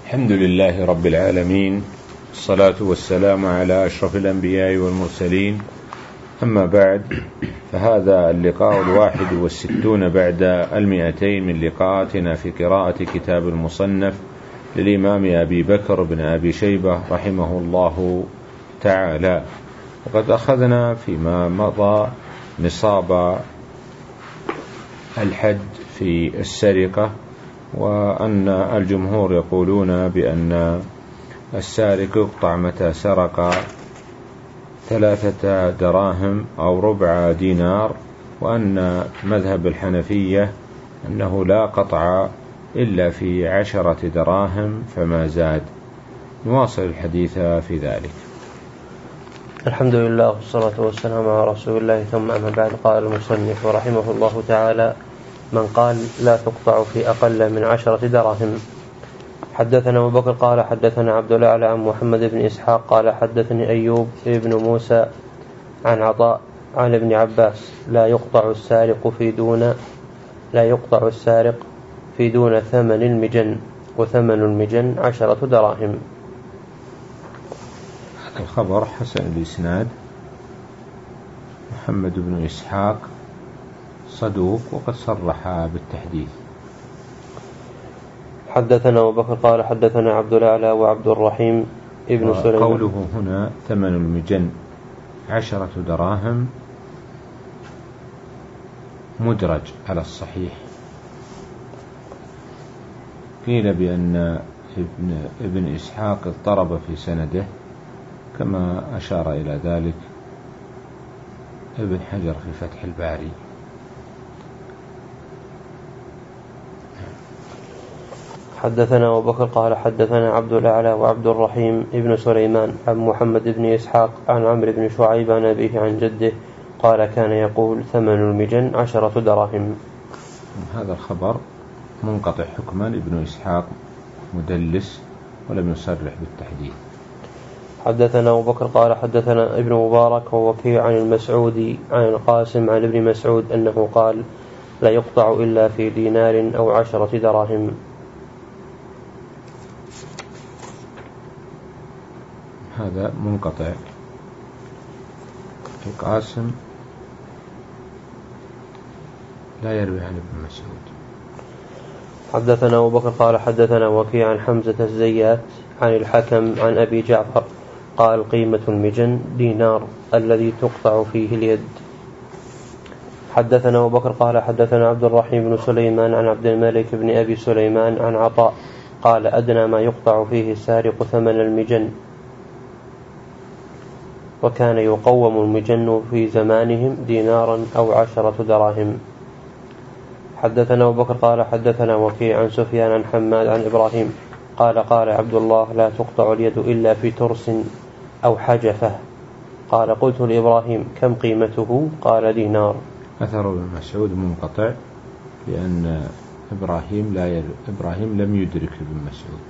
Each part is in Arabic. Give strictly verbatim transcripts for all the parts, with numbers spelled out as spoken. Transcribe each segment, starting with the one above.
الحمد لله رب العالمين، الصلاة والسلام على أشرف الأنبياء والمرسلين، أما بعد، فهذا اللقاء الواحد والستون بعد المئتين من لقاءاتنا في قراءة كتاب المصنف للإمام أبي بكر بن أبي شيبة رحمه الله تعالى. وقد أخذنا فيما مضى نصاب الحد في السرقة، وأن الجمهور يقولون بأن السارق يقطع متى سرق ثلاثة دراهم أو ربع دينار، وأن مذهب الحنفية أنه لا قطع إلا في عشرة دراهم فما زاد. نواصل الحديث في ذلك. الحمد لله والصلاة والسلام على رسول الله، ثم أما بعد. قال المصنف رحمه الله تعالى: من قال لا تقطع في أقل من عشرة دراهم. حدثنا أبو بكر قال حدثنا عبد الأعلى عن محمد بن إسحاق قال حدثني أيوب ابن موسى عن عطاء عن ابن عباس: لا يقطع السارق في دون لا يقطع السارق في دون ثمن المجن، وثمن المجن عشرة دراهم. الخبر حسن الإسناد، محمد بن إسحاق صدوق وقد صرح بالتحديث. حدثنا أبو بكر قال حدثنا عبد الأعلى وعبد الرحيم ابن سليمان. قوله هنا ثمن المجن عشرة دراهم مدرج على الصحيح. قيل بأن ابن, ابن إسحاق اضطرب في سنده، كما أشار إلى ذلك ابن حجر في فتح الباري. حدثنا أبو بكر قال حدثنا عبد الأعلى وعبد الرحيم ابن سليمان عن محمد بن إسحاق عن عمرو بن شعيب عن أبيه عن جده قال كان يقول ثمن المجن عشرة دراهم. هذا الخبر منقطع حكما، ابن إسحاق مدلس ولم يصرح بالتحديث. حدثنا أبو بكر قال حدثنا ابن مبارك ووكيع عن المسعودي عن القاسم عن ابن مسعود أنه قال: لا يقطع إلا في دينار أو عشرة دراهم. هذا منقطع. القاسم لا يروي عن ابن مسعود. حدثنا أبو بكر قال حدثنا وكيع عن حمزة الزيات عن الحكم عن أبي جعفر قال: قيمة المجن دينار الذي تقطع فيه اليد. حدثنا أبو بكر قال حدثنا عبد الرحيم بن سليمان عن عبد الملك بن أبي سليمان عن عطاء قال: أدنى ما يقطع فيه السارق ثمن المجن، وكان يقوم المجن في زمانهم دينارا أو عشرة دراهم. حدثنا أبو بكر قال حدثنا وكيع عن سفيان عن حماد عن إبراهيم قال: قال عبد الله: لا تقطع اليد إلا في ترس أو حجفة. قال: قلت لإبراهيم: كم قيمته؟ قال: دينار. أثر ابن مسعود منقطع، لأن إبراهيم لا ير... إبراهيم لم يدرك ابن مسعود.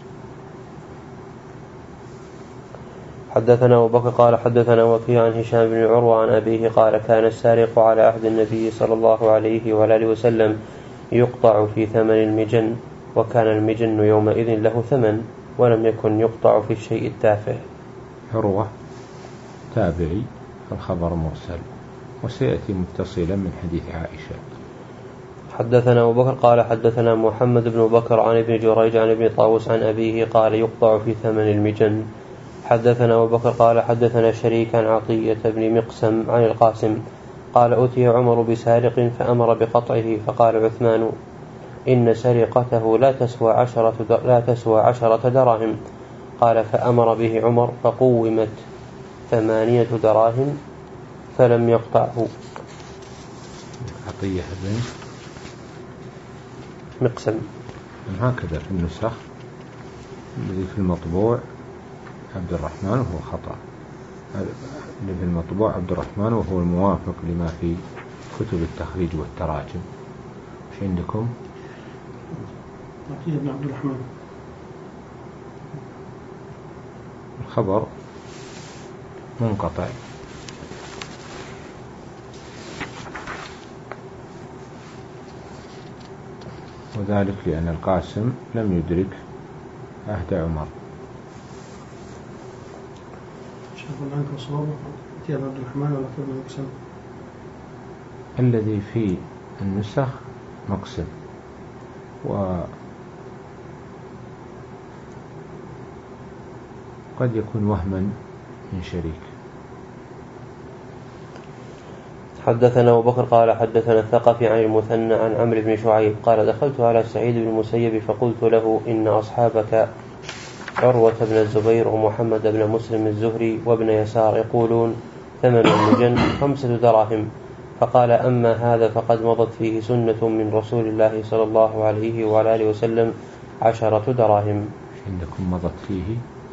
حدثنا أبو بكر قال حدثنا وكيع عن هشام بن عروة عن أبيه قال: كان السارق على عهد النبي صلى الله عليه وآله وسلم يقطع في ثمن المجن، وكان المجن يومئذ له ثمن، ولم يكن يقطع في الشيء التافه. عروة تابعي، الخبر مرسل، وسيأتي متصلا من حديث عائشة. حدثنا أبو بكر قال حدثنا محمد بن بكر عن ابن جريج عن ابن طاووس عن أبيه قال: يقطع في ثمن المجن. حدثنا أبو بكر قال حدثنا شريك عن عطية بن مقسم عن القاسم قال: أتي عمر بسارق فأمر بقطعه، فقال عثمان: إن سرقته لا تسوى عشرة, لا تسوى عشرة دراهم. قال: فأمر به عمر فقومت ثمانية دراهم فلم يقطعه. عطية بن مقسم. هكذا في النسخ الذي في المطبوع عبد الرحمن وهو خطأ. اللي في المطبوع عبد الرحمن وهو الموافق لما في كتب التخريج والتراجم. وش عندكم؟ عطية بن عبد الرحمن. الخبر منقطع. وذلك لأن القاسم لم يدرك عهد عمر. شوفوا عنك صوابه يا عبد الرحمن ولا ابن مقسم؟ الذي في النسخ مقسم، وقد يكون وهما من شريك. حدثنا أبو بكر قال حدثنا الثقفي عن المثنى عن عمرو بن شعيب قال دخلت على سعيد بن المسيب فقلت له إن أصحابك عروة بن الزبير ومحمد بن مسلم الزهري وابن يسار يقولون ثمن المجن خمسة دراهم، فقال أما هذا فقد مضت فيه سنة من رسول الله صلى الله عليه وعلى آله وسلم عشرة دراهم. عندكم مضت فيه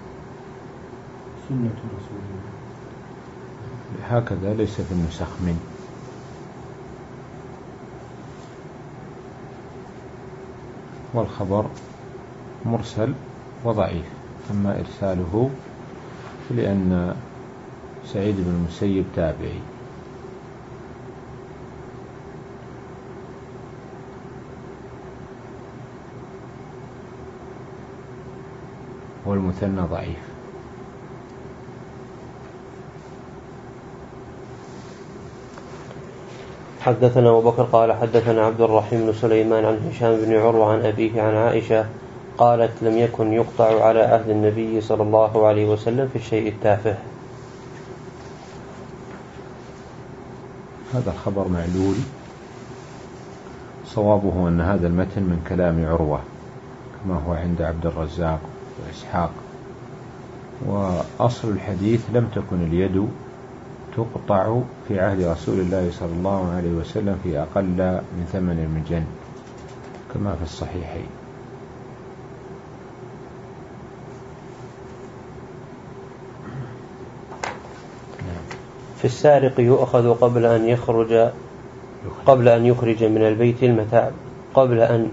سنة رسول الله هكذا، ليس في النسخ من. والخبر مرسل وضعيف، أما إرساله لأن سعيد بن المسيب تابعي. والمثنى ضعيف. حدثنا أبو بكر قال حدثنا عبد الرحيم بن سليمان عن هشام بن عروة عن أبيه عن عائشة قالت لم يكن يقطع على عهد النبي صلى الله عليه وسلم في الشيء التافه. هذا الخبر معلول، صوابه أن هذا المتن من كلام عروة كما هو عند عبد الرزاق وإسحاق. وأصل الحديث لم تكن اليد تقطع في عهد رسول الله صلى الله عليه وسلم في أقل من ثمن المجن كما في الصحيحين. في السارق يؤخذ قبل أن يخرج قبل أن يخرج من البيت المتاع قبل أن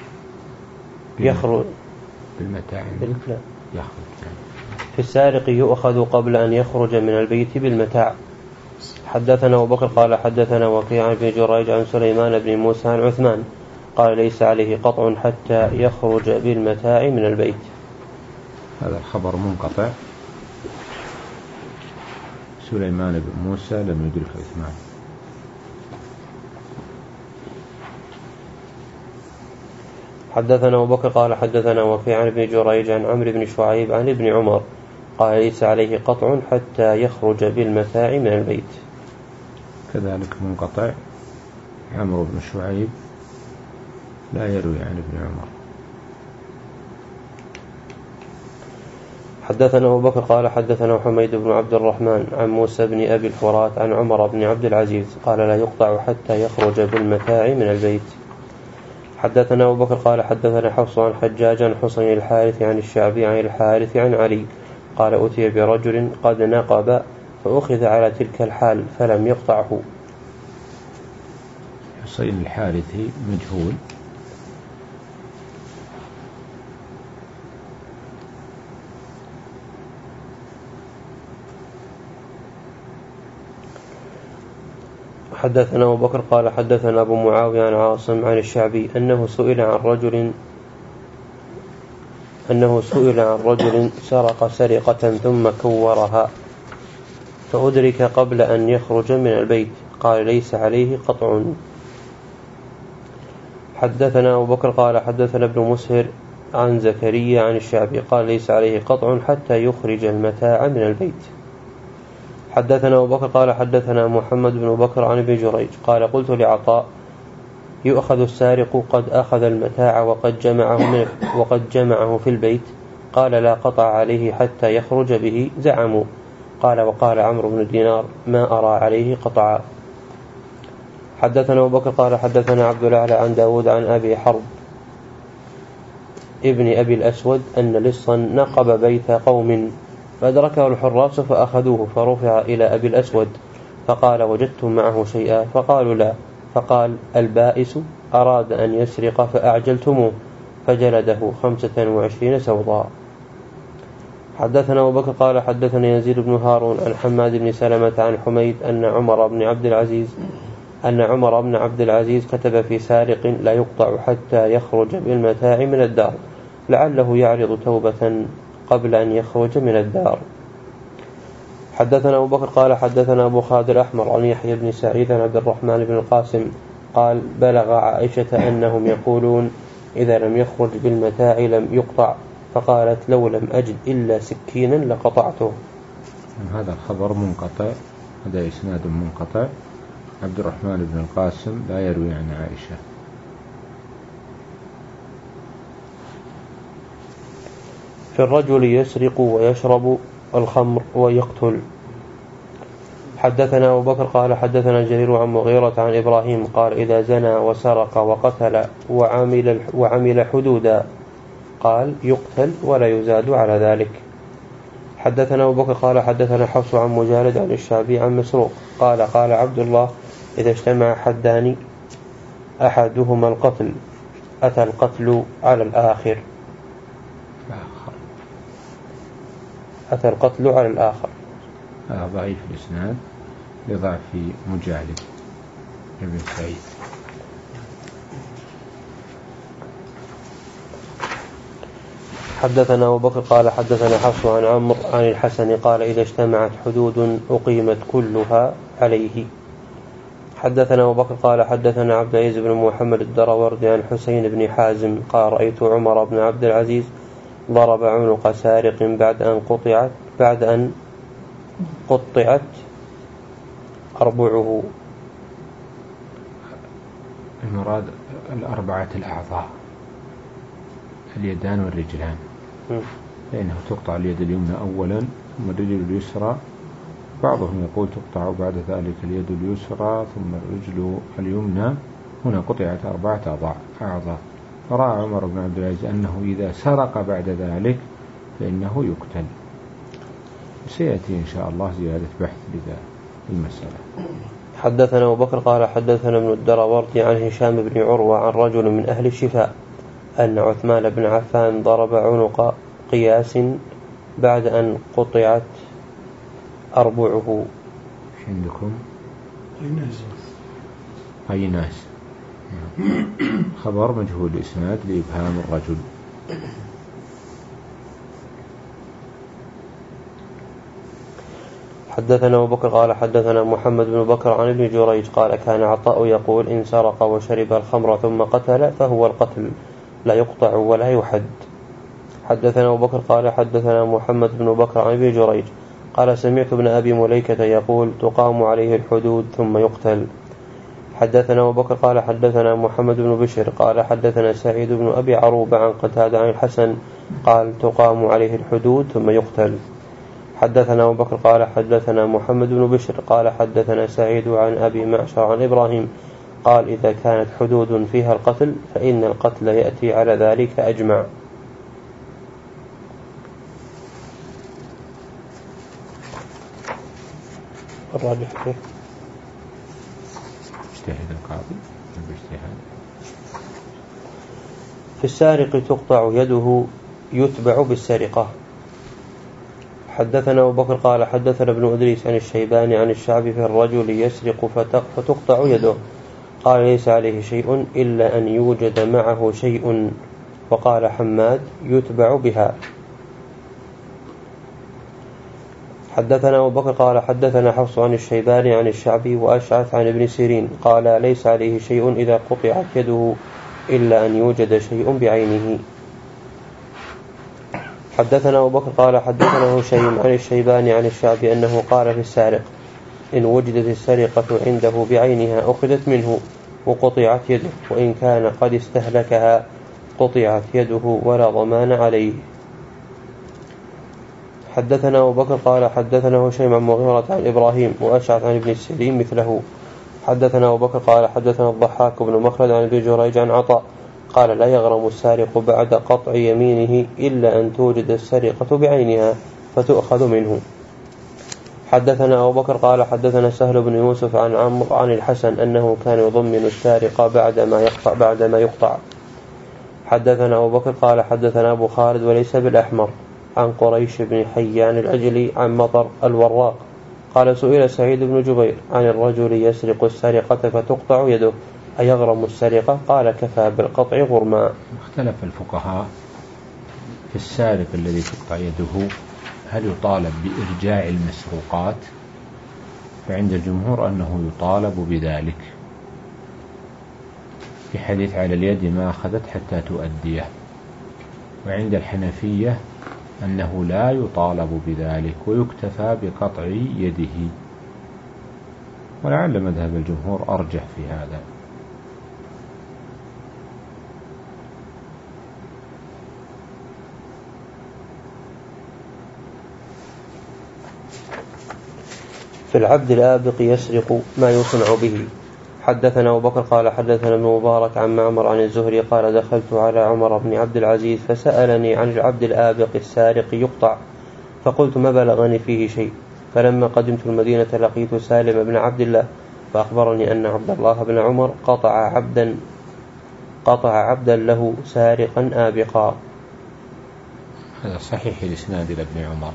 يخرج بالمتاع يخرج. في السارق يؤخذ قبل أن يخرج من البيت بالمتاع. حدثنا أبو بكر قال حدثنا وكيع بن جريج عن سليمان بن موسى عن عثمان قال ليس عليه قطع حتى يخرج بالمتاع من البيت. هذا الخبر منقطع، سليمان بن موسى لم يدرك عثمان. حدثنا أبو بكر قال حدثنا وكيع بن جريج عن عمرو بن شعيب عن ابن عمر قال ليس عليه قطع حتى يخرج بالمتاع من البيت. كذلك منقطع، عمرو بن شعيب لا يروي عن ابن عمر. حدثنا أبو بكر قال حدثنا حميد بن عبد الرحمن عن موسى بن أبي الفرات عن عمر بن عبد العزيز قال لا يقطع حتى يخرج بالمتاع من البيت. حدثنا أبو بكر قال حدثنا حفص عن حجاج عن حسين الحارث عن الشعبي عن الحارث عن علي قال أتي برجل قد نقب فأخذ على تلك الحال فلم يقطعه. حسين الحارثي مجهول. حدثنا أبو بكر قال حدثنا أبو معاوية عن عاصم عن الشعبي أنه سئل عن رجل أنه سئل عن رجل سرق سرقة ثم كورها فأدرك قبل أن يخرج من البيت قال ليس عليه قطع. حدثنا أبو بكر قال حدثنا ابن مسهر عن زكريا عن الشعبي قال ليس عليه قطع حتى يخرج المتاع من البيت. حدثنا أبو بكر قال حدثنا محمد بن بكر عن ابن جريج قال قلت لعطاء يؤخذ السارق قد أخذ المتاع وقد جمعه, وقد جمعه في البيت قال لا قطع عليه حتى يخرج به زعموا. قال وقال عمرو بن دينار ما أرى عليه قطعا. حدثنا أبو بكر قال حدثنا عبد الأعلى عن داود عن أبي حرب ابن أبي الأسود أن لصا نقب بيت قوم فأدركه الحراس فأخذوه فرفع إلى أبي الأسود فقال وجدتم معه شيئا فقالوا لا فقال البائس أراد أن يسرق فأعجلتموه فجلده خمسة وعشرين سوضا. حدثنا أبو بكر قال حدثنا يزيد بن هارون عن حماد بن سلمة عن حميد أن عمر بن عبد العزيز أن عمر بن عبد العزيز كتب في سارق لا يقطع حتى يخرج بالمتاع من الدار لعله يعرض توبة قبل أن يخرج من الدار. حدثنا أبو بكر قال حدثنا أبو خالد الأحمر عن يحيى بن سعيد عن عبد الرحمن بن القاسم قال بلغ عائشة أنهم يقولون إذا لم يخرج بالمتاع لم يقطع، فقالت لو لم أجد إلا سكينا لقطعته. هذا الخبر منقطع، هذا إسناد منقطع. عبد الرحمن بن القاسم لا يروي عن عائشة. في الرجل يسرق ويشرب الخمر ويقتل. حدثنا أبو بكر قال حدثنا جرير عن مغيرة عن إبراهيم قال إذا زنى وسرق وقتل وعمل, وعمل حدودا قال يقتل ولا يزاد على ذلك. حدثنا أبو بكر قال حدثنا حفص عن مجالد عن الشعبي عن مسروق قال قال عبد الله إذا اجتمع حدان أحدهما القتل أتى القتل على الآخر أتى القتل على الآخر. هذا ضعيف الإسناد لضعف مجالد ابن سعيد. حدثنا أبو بكر قال حدثنا حفص عن عمرو عن الحسن قال إذا اجتمعت حدود أقيمت كلها عليه. حدثنا أبو بكر قال حدثنا عبد العزيز بن محمد الدروردي عن حسين بن حازم قال رأيت عمر بن عبد العزيز ضرب عنق سارق بعد أن قطعت بعد أن قطعت أربعه. المراد الأربعة الأعضاء اليدان والرجلان، لأنه تقطع اليد اليمنى أولا ثم الرجل اليسرى. بعضهم يقول تقطع بعد ذلك اليد اليسرى ثم الرجل اليمنى. هنا قطعت أربعة أعضاء. فرأى عمر بن عبد العزيز أنه إذا سرق بعد ذلك فإنه يقتل. سيأتي إن شاء الله زيادة بحث لذا المسألة. حدثنا أبو بكر قال حدثنا ابن الدراوردي عن هشام بن عروة عن رجل من أهل الشفاء أن عثمان بن عفان ضرب عنق قياس بعد أن قطعت أربعه. ايش عندكم؟ قيناس. قيناس خبر مجهول الإسناد لإبهام الرجل. حدثنا أبو بكر قال حدثنا محمد بن بكر عن ابن جريج قال كان عطاء يقول إن سرق وشرب الخمر ثم قتل فهو القتل لا يقطع ولا يحد. حدثنا أبو بكر قال حدثنا محمد بن بكر عن ابن جريج قال سمعت ابن أبي مليكة يقول تقام عليه الحدود ثم يقتل. حدثنا أبو بكر قال حدثنا محمد بن بشر قال حدثنا سعيد بن أبي عروبة عن قتادة عن الحسن قال تقام عليه الحدود ثم يقتل. حدثنا أبو بكر قال حدثنا محمد بن بشر قال حدثنا سعيد عن أبي معشر عن إبراهيم قال إذا كانت حدود فيها القتل فإن القتل يأتي على ذلك أجمع. الراجح فيه اجتهد القاضي باجتهاد. في السارق تقطع يده يتبع بالسرقة. حدثنا أبو بكر قال حدثنا ابن أدريس عن الشيباني عن الشعبي في الرجل يسرق فتقطع يده قال ليس عليه شيء إلا أن يوجد معه شيء. وقال حماد يتبع بها. حدثنا أبو بكر قال حدثنا حفص عن الشيباني عن الشعبي وأشعث عن ابن سيرين قال ليس عليه شيء إذا قطعت يده إلا أن يوجد شيء بعينه. حدثنا أبو بكر قال حدثنا هشيم عن الشيباني عن الشعبي أنه قال في السارق إن وجدت السرقة عنده بعينها أخذت منه وقطعت يده وإن كان قد استهلكها قطعت يده ولا ضمان عليه. حدثنا أبو بكر قال حدثنا هشيم عن مغيرة عن إبراهيم وأشعث عن ابن السيرين مثله. حدثنا أبو بكر قال حدثنا الضحاك بن مخلد عن ابن جريج عن عطاء قال لا يغرم السارق بعد قطع يمينه إلا أن توجد السرقة بعينها فتؤخذ منه. حدثنا أبو بكر قال حدثنا سهل بن يوسف عن عمرو عن الحسن أنه كان يضمن السارق بعد ما يقطع بعد ما يقطع. حدثنا أبو بكر قال حدثنا أبو خالد وليس بالأحمر عن قريش بن حيان العجلي عن مطر الوراق قال سئل سعيد بن جبير عن الرجل يسرق السرقة فتقطع يده أيغرم السرقة قال كفى بالقطع غرما. اختلف الفقهاء في السارق الذي تقطع يده هل يطالب بإرجاع المسروقات؟ فعند الجمهور أنه يطالب بذلك في حديث على اليد ما أخذت حتى تؤديه، وعند الحنفية أنه لا يطالب بذلك ويكتفى بقطع يده، ولعل مذهب الجمهور أرجح في هذا. في العبد الآبق يسرق ما يصنع به. حدثنا أبو بكر قال حدثنا ابن مبارك عن معمر عن الزهري قال دخلت على عمر بن عبد العزيز فسألني عن العبد الآبق السارق يقطع، فقلت ما بلغني فيه شيء. فلما قدمت المدينة لقيت سالم بن عبد الله فأخبرني أن عبد الله بن عمر قطع عبدا قطع عبدا له سارقا آبقا. هذا صحيح الإسناد لابن عمر.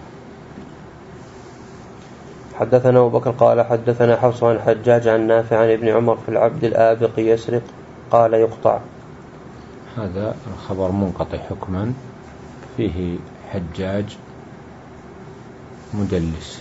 حدثنا أبو بكر قال حدثنا حفص عن حجاج عن نافع عن ابن عمر في العبد الآبق يسرق قال يقطع. هذا الخبر منقطع حكما، فيه حجاج مدلس.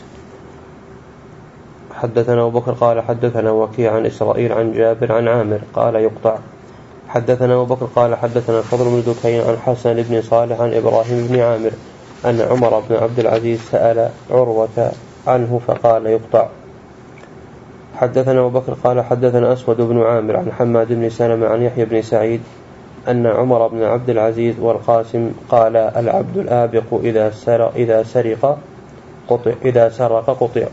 حدثنا أبو بكر قال حدثنا وكيع عن إسرائيل عن جابر عن عامر قال يقطع. حدثنا أبو بكر قال حدثنا الفضل بن دكين عن حسن بن صالح عن إبراهيم بن عامر أن عمر بن عبد العزيز سأل عروة عنه فقال يقطع. حدثنا أبو بكر قال حدثنا أسود بن عامر عن حماد بن سلمة عن يحيى بن سعيد أن عمر بن عبد العزيز والقاسم قال العبد الآبق إذا سرق إذا سرق قطع إذا سرق قطع.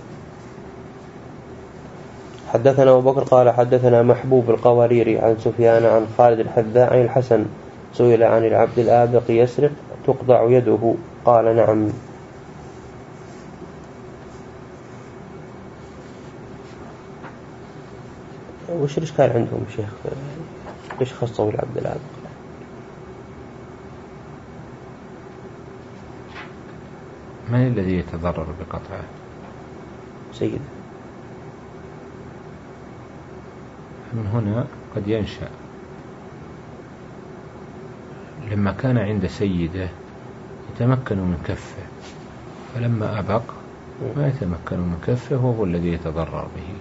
حدثنا أبو بكر قال حدثنا محبوب القواريري عن سفيان عن خالد الحذاء عن الحسن سئل عن العبد الآبق يسرق تقطع يده قال نعم. وش الإشكال عندهم شيخ؟ ليش خصوا العبد الآبق؟ من الذي يتضرر بقطعه؟ سيد. من هنا قد ينشأ لما كان عند سيده يتمكن من كفه، فلما أبق ما يتمكن من كفه وهو الذي يتضرر به.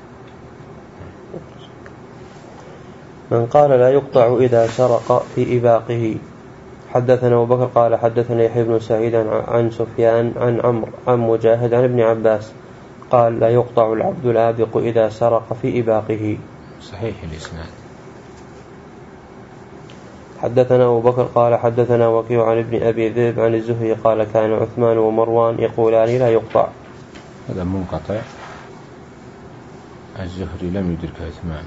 من قال لا يقطع إذا سرق في إباقه. حدثنا أبو بكر قال حدثنا يحيى بن سعيد عن سفيان عن عمرو عن مجاهد عن ابن عباس قال لا يقطع العبد الآبق إذا سرق في إباقه. صحيح الإسناد. حدثنا أبو بكر قال حدثنا وكيع عن ابن أبي ذئب عن الزهري قال كان عثمان ومروان يقولان لا يقطع. هذا منقطع، الزهري لم يدرك عثمان.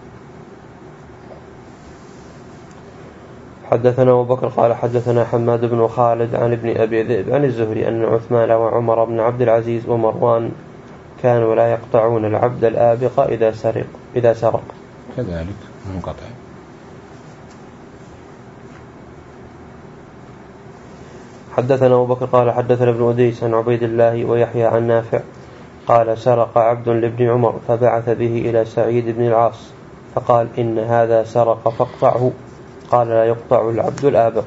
حدثنا أبو بكر قال حدثنا حماد بن خالد عن ابن أبي ذئب عن الزهري أن عثمان وعمر بن عبد العزيز ومروان كانوا لا يقطعون العبد الآبق إذا سرق إذا سرق. كذلك منقطع. حدثنا أبو بكر قال حدثنا ابن أديس عن عبيد الله ويحيى عن نافع قال سرق عبد لابن عمر فبعث به إلى سعيد بن العاص فقال إن هذا سرق فاقطعه قال لا يقطع العبد الآبق.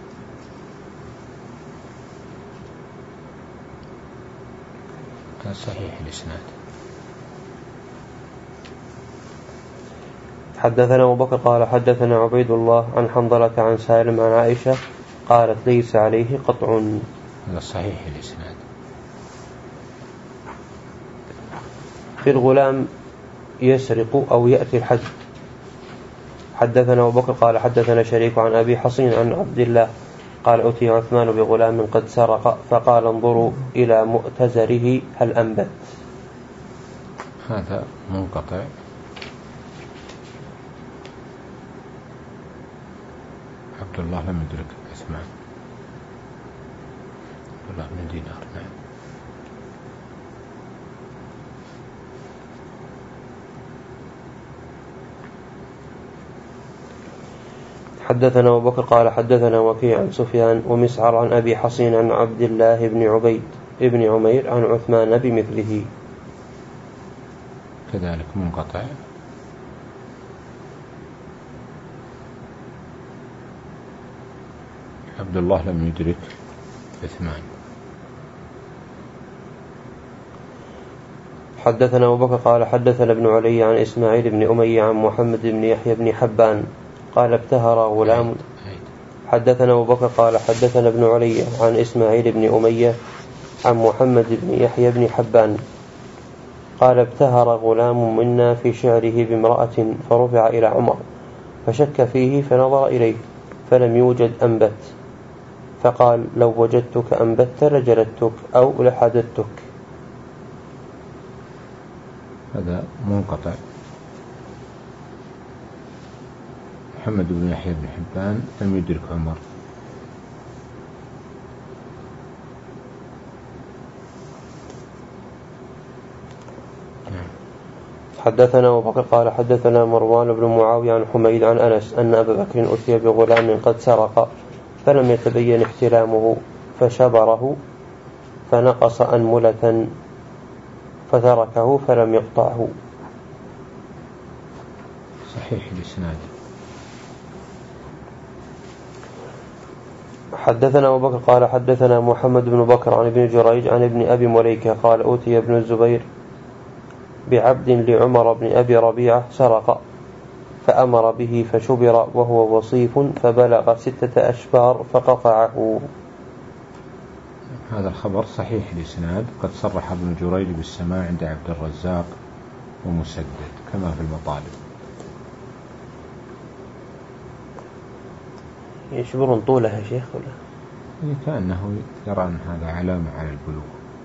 صحيح الإسناد. حدثنا أبو بكر قال حدثنا عبيد الله عن حنظلة عن سالم عن عائشة قالت ليس عليه قطع. هذا صحيح الإسناد. في الغلام يسرق أو يأتي الحد. حدثنا أبو بكر قال حدثنا شريك عن أبي حصين عن عبد الله قال أتي عثمان بغلام قد سرق فقال انظروا إلى مؤتزره هل أنبت. هذا منقطع. عبد الله لم يدرك عثمان. عبد الله بن دينار. نعم. حدثنا أبو بكر قال حدثنا وكيع عن سفيان ومسعر عن أبي حصين عن عبد الله بن عبيد ابن عمير عن عثمان بمثله. كذلك منقطع. عبد الله لم يدرك عثمان. حدثنا أبو بكر قال حدثنا ابن علي عن إسماعيل بن أمية عن محمد بن يحيى بن حبان قال ابتهر غلام. حدثنا أبو بكر قال حدثنا ابن علي عن إسماعيل بن أمية عن محمد بن يحيى بن حبان قال ابتهر غلام منا في شعره بامرأة فرفع إلى عمر فشك فيه فنظر إليه فلم يوجد أنبت فقال لو وجدتك أنبت لجلدتك أو لحددتك. هذا منقطع. محمد بن يحيى بن حبان لم يدرك عمر. حدثنا أبو بكر قال حدثنا مروان بن معاوية عن حميد عن أنس أن أبا بكر أتي بغلام قد سرق فلم يتبين احتلامه فشبره فنقص أنملة فتركه فلم يقطعه. صحيح الإسناد. حدثنا أبو بكر قال حدثنا محمد بن بكر عن ابن جريج عن ابن أبي مليكة قال أوتي ابن الزبير بعبد لعمر بن أبي ربيعة سرق فأمر به فشبر وهو وصيف فبلغ ستة أشبار فقطعه. هذا الخبر صحيح الإسناد. قد صرح ابن جريج بالسماع عند عبد الرزاق ومسدد كما في المطالب. يشبرون طولها يا شيخ ولا؟ كأنه يرى أن هذا علامة على البلوغ.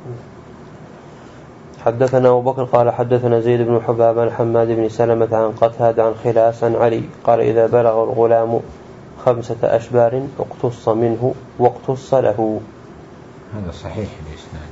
حدثنا أبو بكر قال حدثنا زيد بن حباب عن حماد بن سلمة عن قتادة عن خلاس عن علي قال إذا بلغ الغلام خمسة أشبار اقتص منه واقتص له. هذا صحيح الإسناد.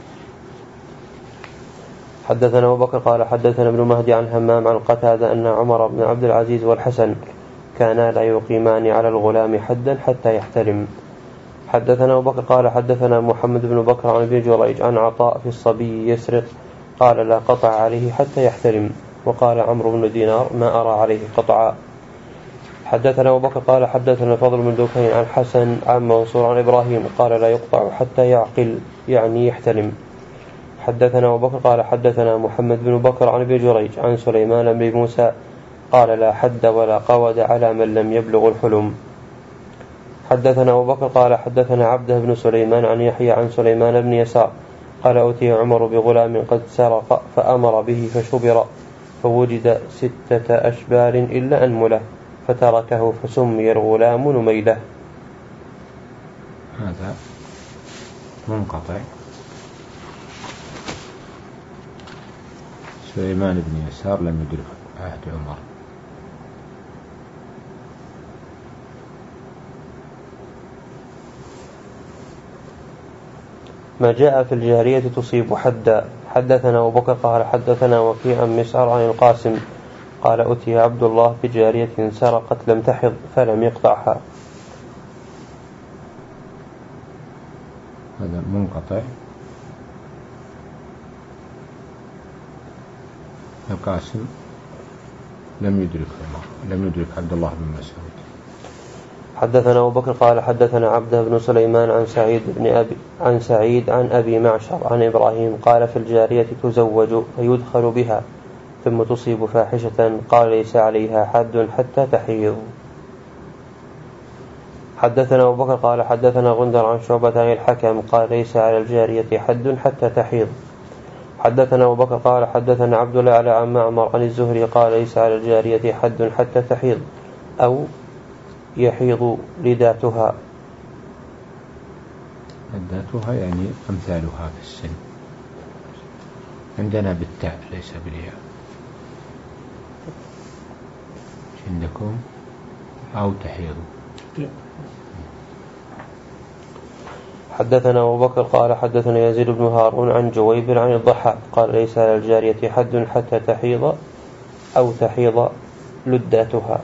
حدثنا أبو بكر قال حدثنا ابن مهدي عن همام عن قتادة أن عمر بن عبد العزيز والحسن كانا لا يقيمان على الغلام حدا حتى يحترم. حدثنا أبو بكر قال حدثنا محمد بن بكر عن ابن جريج عن عطاء في الصبي يسرق قال لا قطع عليه حتى يحترم. وقال عمرو بن دينار ما أرى عليه قطعا. حدثنا أبو بكر قال حدثنا فضل بن دكين عن حسن عن منصور عن إبراهيم قال لا يقطع حتى يعقل يعني يحترم. حدثنا أبو بكر قال حدثنا محمد بن بكر عن ابن جريج عن سليمان بن موسى قال لا حد ولا قود على من لم يبلغ الحلم. حدثنا أبو بكر قال حدثنا عبده بن سليمان عن يحيى عن سليمان بن يسار قال أتي عمر بغلام قد سرق فأمر به فشبر فوجد ستة أشبار إلا أنملة فتركه فسمي الغلام نميلة. هذا منقطع. سليمان بن يسار لم يدرك عهد عمر. ما جاء في الجارية تصيب حدا. حدثنا أبو بكر قال حدثنا وكيع عن مسعر عن القاسم قال أتي عبد الله بجارية سرقت لم تحض فلم يقطعها. هذا منقطع. القاسم لم يدرك عمر لم يدرك عبد الله بن مسعود. حدثنا أبو بكر قال حدثنا عبده بن سليمان عن سعيد بن أبي عن سعيد عن أبي معشر عن إبراهيم قال في الجارية تزوج فيدخل بها ثم تصيب فاحشة قال ليس عليها حد حتى تحيض. حدثنا أبو بكر قال حدثنا غندر عن شعبة عن الحكم قال ليس على الجارية حد حتى تحيض. حدثنا أبو بكر قال حدثنا عبد الأعلى عن معمر عن الزهري قال ليس على الجارية حد حتى تحيض أو يحيض لداتها. لداتها يعني أمثالها في السن. عندنا بالتاء ليس بالياء. عندكم أو تحيض. حدثنا أبو بكر قال حدثنا يزيد بن هارون عن جويبر عن الضحاك قال ليس على الجارية حد حتى تحيض أو تحيض لداتها.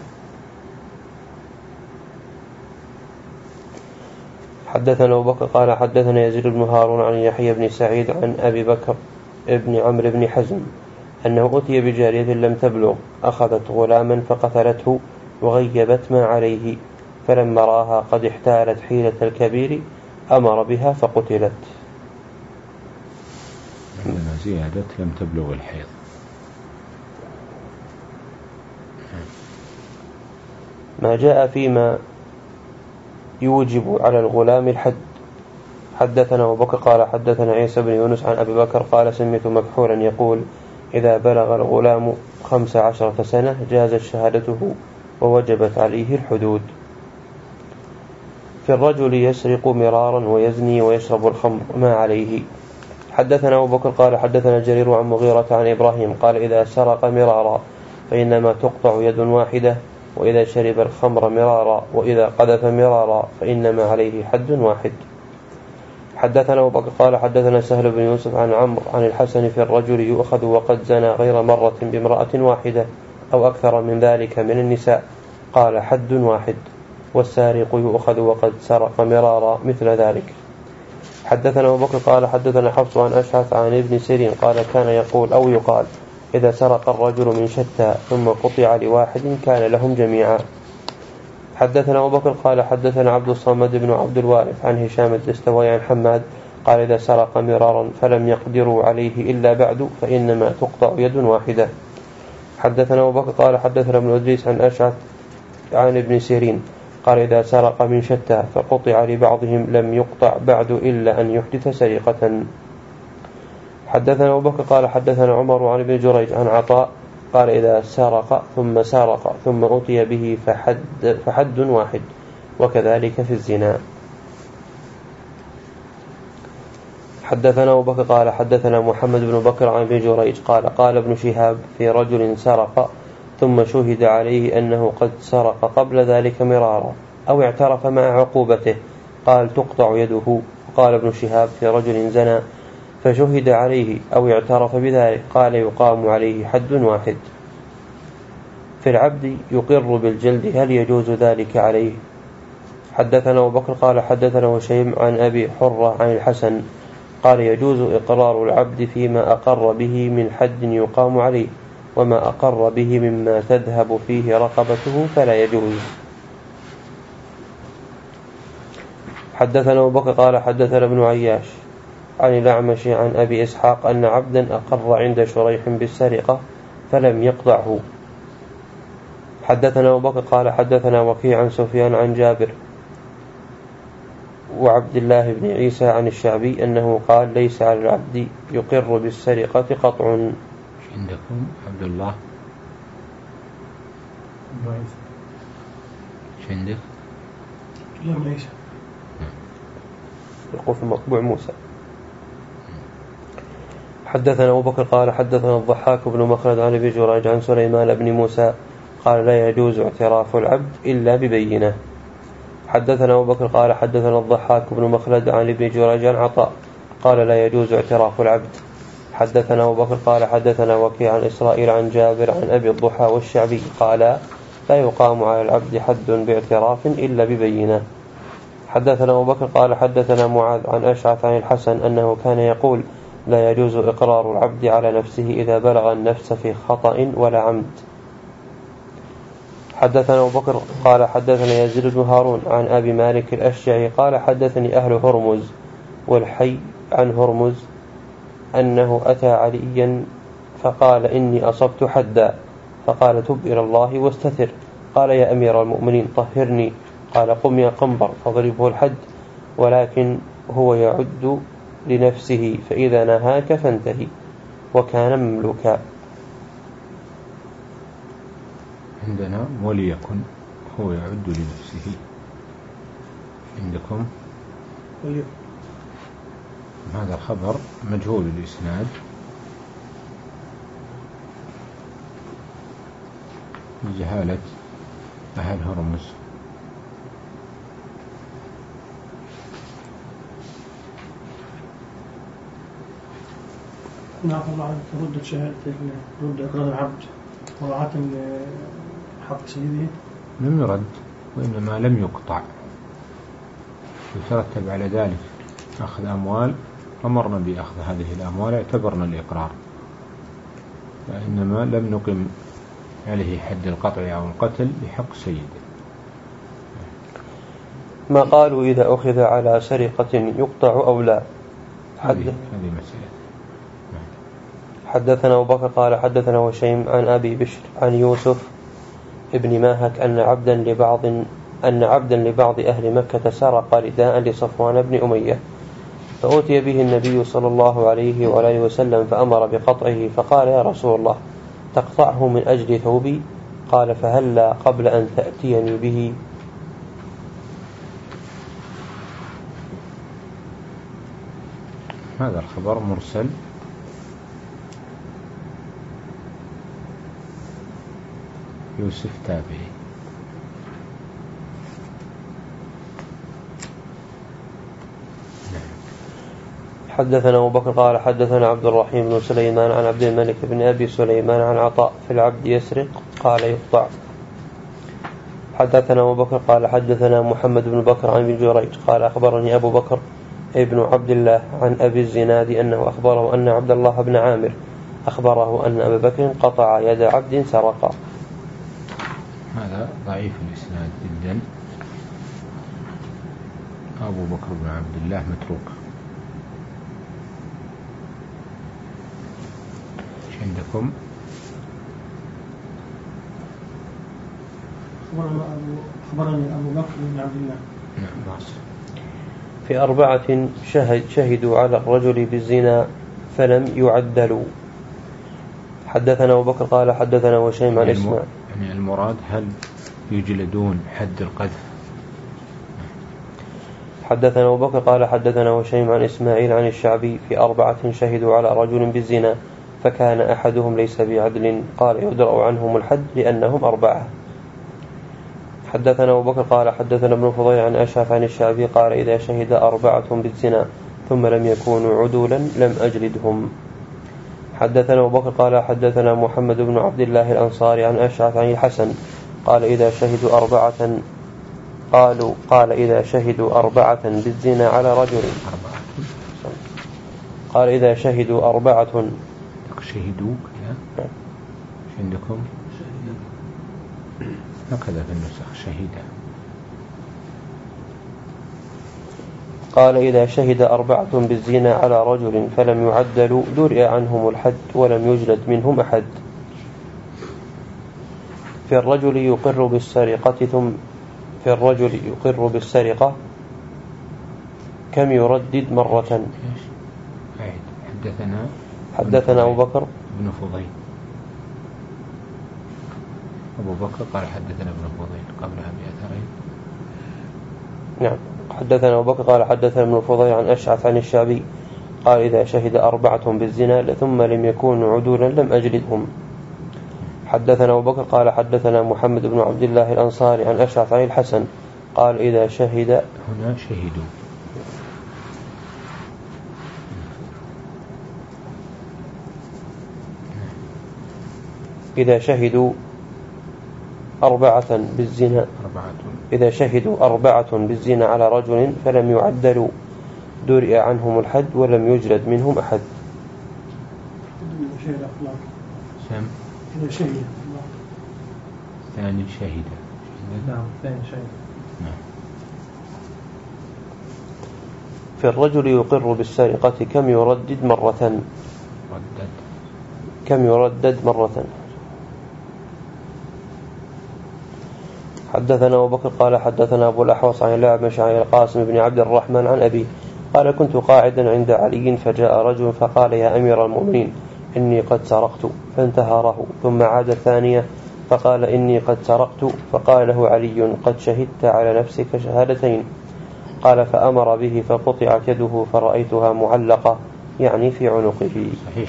حدثنا أبو بكر قال حدثنا يزيد بن هارون عن يحيى بن سعيد عن أبي بكر ابن عمرو بن حزم أنه أتي بجارية لم تبلغ أخذت غلاما فقتلته وغيبت ما عليه فلما رآها قد احتالت حيلة الكبير أمر بها فقتلت. عندنا زيادة لم تبلغ الحيض. ما جاء فيما يوجب على الغلام الحد. حدثنا أبو بكر قال حدثنا عيسى بن يونس عن أبي بكر قال سمعت مكحولا يقول إذا بلغ الغلام خمس عشرة سنة جازت شهادته ووجبت عليه الحدود. في الرجل يسرق مرارا ويزني ويشرب الخمر ما عليه. حدثنا أبو بكر قال حدثنا جرير عن مغيرة عن إبراهيم قال إذا سرق مرارا فإنما تقطع يد واحدة، وإذا شرب الخمر مرارا وإذا قذف مرارا فإنما عليه حد واحد. حدثنا أبو بكر قال حدثنا سهل بن يوسف عن عمرو عن الحسن في الرجل يؤخذ وقد زنى غير مرة بامرأة واحدة أو أكثر من ذلك من النساء قال حد واحد، والسارق يؤخذ وقد سرق مرارا مثل ذلك. حدثنا أبو بكر قال حدثنا حفص عن أشعث عن ابن سيرين قال كان يقول أو يقال إذا سرق الرجل من شتى ثم قطع لواحد كان لهم جميعا. حدثنا أبو بكر قال حدثنا عبد الصمد بن عبد الوارث عن هشام الدستوائي عن حماد قال إذا سرق مرارا فلم يقدروا عليه إلا بعد فإنما تقطع يد واحدة. حدثنا أبو بكر قال حدثنا ابن إدريس عن أشعث عن ابن سيرين قال إذا سرق من شتى فقطع لبعضهم لم يقطع بعد إلا أن يحدث سرقة. حدثنا أبو بكر قال حدثنا عمر عن ابن جريج عن عطاء قال إذا سرق ثم سرق ثم أتي به فحد, فحد واحد، وكذلك في الزنا. حدثنا أبو بكر قال حدثنا محمد بن بكر عن ابن جريج قال قال ابن شهاب في رجل سرق ثم شهد عليه أنه قد سرق قبل ذلك مرارا أو اعترف مع عقوبته قال تقطع يده. قال ابن شهاب في رجل زنى فشهد عليه أو اعترف بذلك قال يقام عليه حد واحد. في العبد يقر بالجلد هل يجوز ذلك عليه؟ حدثنا أبو بكر قال حدثنا وشيم عن أبي حرة عن الحسن قال يجوز إقرار العبد فيما أقر به من حد يقام عليه، وما أقر به مما تذهب فيه رقبته فلا يجوز. حدثنا أبو بكر قال حدثنا ابن عياش عن الأعمش عن أبي إسحاق أن عبدا أقر عند شريح بالسرقة فلم يقطعه. حدثنا أبو بكر قال حدثنا وكيع عن سفيان عن جابر وعبد الله بن عيسى عن الشعبي أنه قال ليس على العبد يقر بالسرقة قطع. عندكم عبد الله عندك لا ليس يقول في مطبوع موسى. حدثنا أبو بكر قال حدثنا الضحاك بن مخلد عن ابي جريج عن سليمان بن موسى قال لا يجوز اعتراف العبد إلا ببينة. حدثنا أبو بكر قال حدثنا الضحاك بن مخلد عن ابن جريج عن عطاء قال لا يجوز اعتراف العبد. حدثنا أبو بكر قال حدثنا وكيع عن إسرائيل عن جابر عن أبي الضحى والشعبي قال لا يقام على العبد حد باعتراف إلا ببينة. حدثنا أبو بكر قال حدثنا معاذ عن أشعث عن الحسن أنه كان يقول لا يجوز إقرار العبد على نفسه إذا بلغ النفس في خطأ ولا عمد. حدثنا أبو بكر قال حدثنا يزيد بن هارون عن أبي مالك الأشجعي قال حدثني أهل هرمز والحي عن هرمز أنه أتى عليا فقال إني أصبت حدا، فقال تب إلى الله واستتر. قال يا أمير المؤمنين طهرني. قال قم يا قنبر فضربه الحد، ولكن هو يعد لنفسه فإذا نهاك فانتهي، وكان مملوكا. عندنا وليكن هو يعد لنفسه. عندكم وليكن هذا الخبر مجهول الإسناد لجهالة أهل هرمز. نعم الله ترد شهادة رد إقرار العبد مراعاة حق سيده لم يرد وإنما لم يقطع، يترتب على ذلك أخذ أموال، أمرنا بأخذ هذه الأموال اعتبرنا الإقرار، وإنما لم نقم عليه حد القطع أو القتل بحق سيده. ما قالوا إذا أخذ على سرقة يقطع أو لا. هذه مسألة. حدثنا أبو بكر قال حدثنا وشيم عن أبي بشر عن يوسف ابن ماهك أن عبدا لبعض أن عبدا لبعض أهل مكة سرق رداء لصفوان بن أمية فأتي به النبي صلى الله عليه وآله وسلم فأمر بقطعه فقال يا رسول الله تقطعه من أجل ثوبي؟ قال فهلا قبل أن تأتيني به. هذا الخبر مرسل يوسف تابعي. حدثنا أبو بكر قال حدثنا عبد الرحيم بن سليمان عن عبد الملك بن أبي سليمان عن عطاء في العبد يسرق قال يقطع. حدثنا أبو بكر قال حدثنا محمد بن بكر عن ابن جريج قال أخبرني أبو بكر ابن عبد الله عن أبي الزناد أنه أخبره أن عبد الله بن عامر أخبره أن أبا بكر قطع يد عبد سرق. هذا ضعيف الإسناد جدا. أبو بكر بن عبد الله متروك. ايش عندكم؟ أخبرني أبو بكر بن عبد الله. نعم واصل. في أربعة شهد شهدوا على الرجل بالزنا فلم يعدلوا. حدثنا أبو بكر قال حدثنا وشيم عن اسماعيل. يعني المراد هل يجلدون حد القذف؟ حدثنا أبو بكر قال حدثنا وشيم عن إسماعيل عن الشعبي في أربعة شهدوا على رجل بالزنا فكان أحدهم ليس بعدل قال يدرأ عنهم الحد لأنهم أربعة. حدثنا أبو بكر قال حدثنا ابن فضيل عن أشعث عن الشعبي قال إذا شهد أربعة بالزنا ثم لم يكونوا عدولا لم أجلدهم. حدثنا أبو بكر قال حدثنا محمد بن عبد الله الأنصاري عن أشعث عن الحسن قال إذا شهدوا أربعة قالوا قال إذا شهدوا أربعة بالزنا على رجل قال إذا شهدوا أربعة شهدوا كذا عندكم هكذا في النسخ شهيدا. قال إذا شهد أربعة بالزنا على رجل فلم يعدلوا درئ عنهم الحد ولم يجلد منهم أحد. في الرجل يقر بالسرقة ثم في الرجل يقر بالسرقة كم يردد مرة. حدثنا حدثنا أبو بكر بن فضيل. أبو بكر قال حدثنا ابن فضيل قبلها بأثرين. نعم. حدثنا أبو بكر قال حدثنا ابن فضيل عن أشعث عن الشعبي قال إذا شهد أربعة بالزنا ثم لم يكونوا عدولا لم أجلدهم. حدثنا أبو بكر قال حدثنا محمد بن عبد الله الأنصاري عن أشعث عن الحسن قال إذا شهد هنا شهدوا إذا شهدوا أربعة بالزنا أربعة إذا شهدوا أربعة بالزنا على رجل فلم يعدلوا درئ عنهم الحد ولم يجلد منهم أحد. سم إذا شهد ثاني شهد. نعم ثاني شهد. نعم. في الرجل يقر بالسرقة كم يردد مرة ردد كم يردد مرة. حدثنا أبو بكر قال حدثنا أبو الأحوص عن الأعمش عن القاسم بن عبد الرحمن عن أبي قال كنت قاعدا عند علي فجاء رجل فقال يا أمير المؤمنين إني قد سرقت فانتهره ثم عاد الثانية فقال إني قد سرقت فقال له علي قد شهدت على نفسك شهادتين قال فأمر به فقطعت يده فرأيتها معلقة يعني في عنقه. صحيح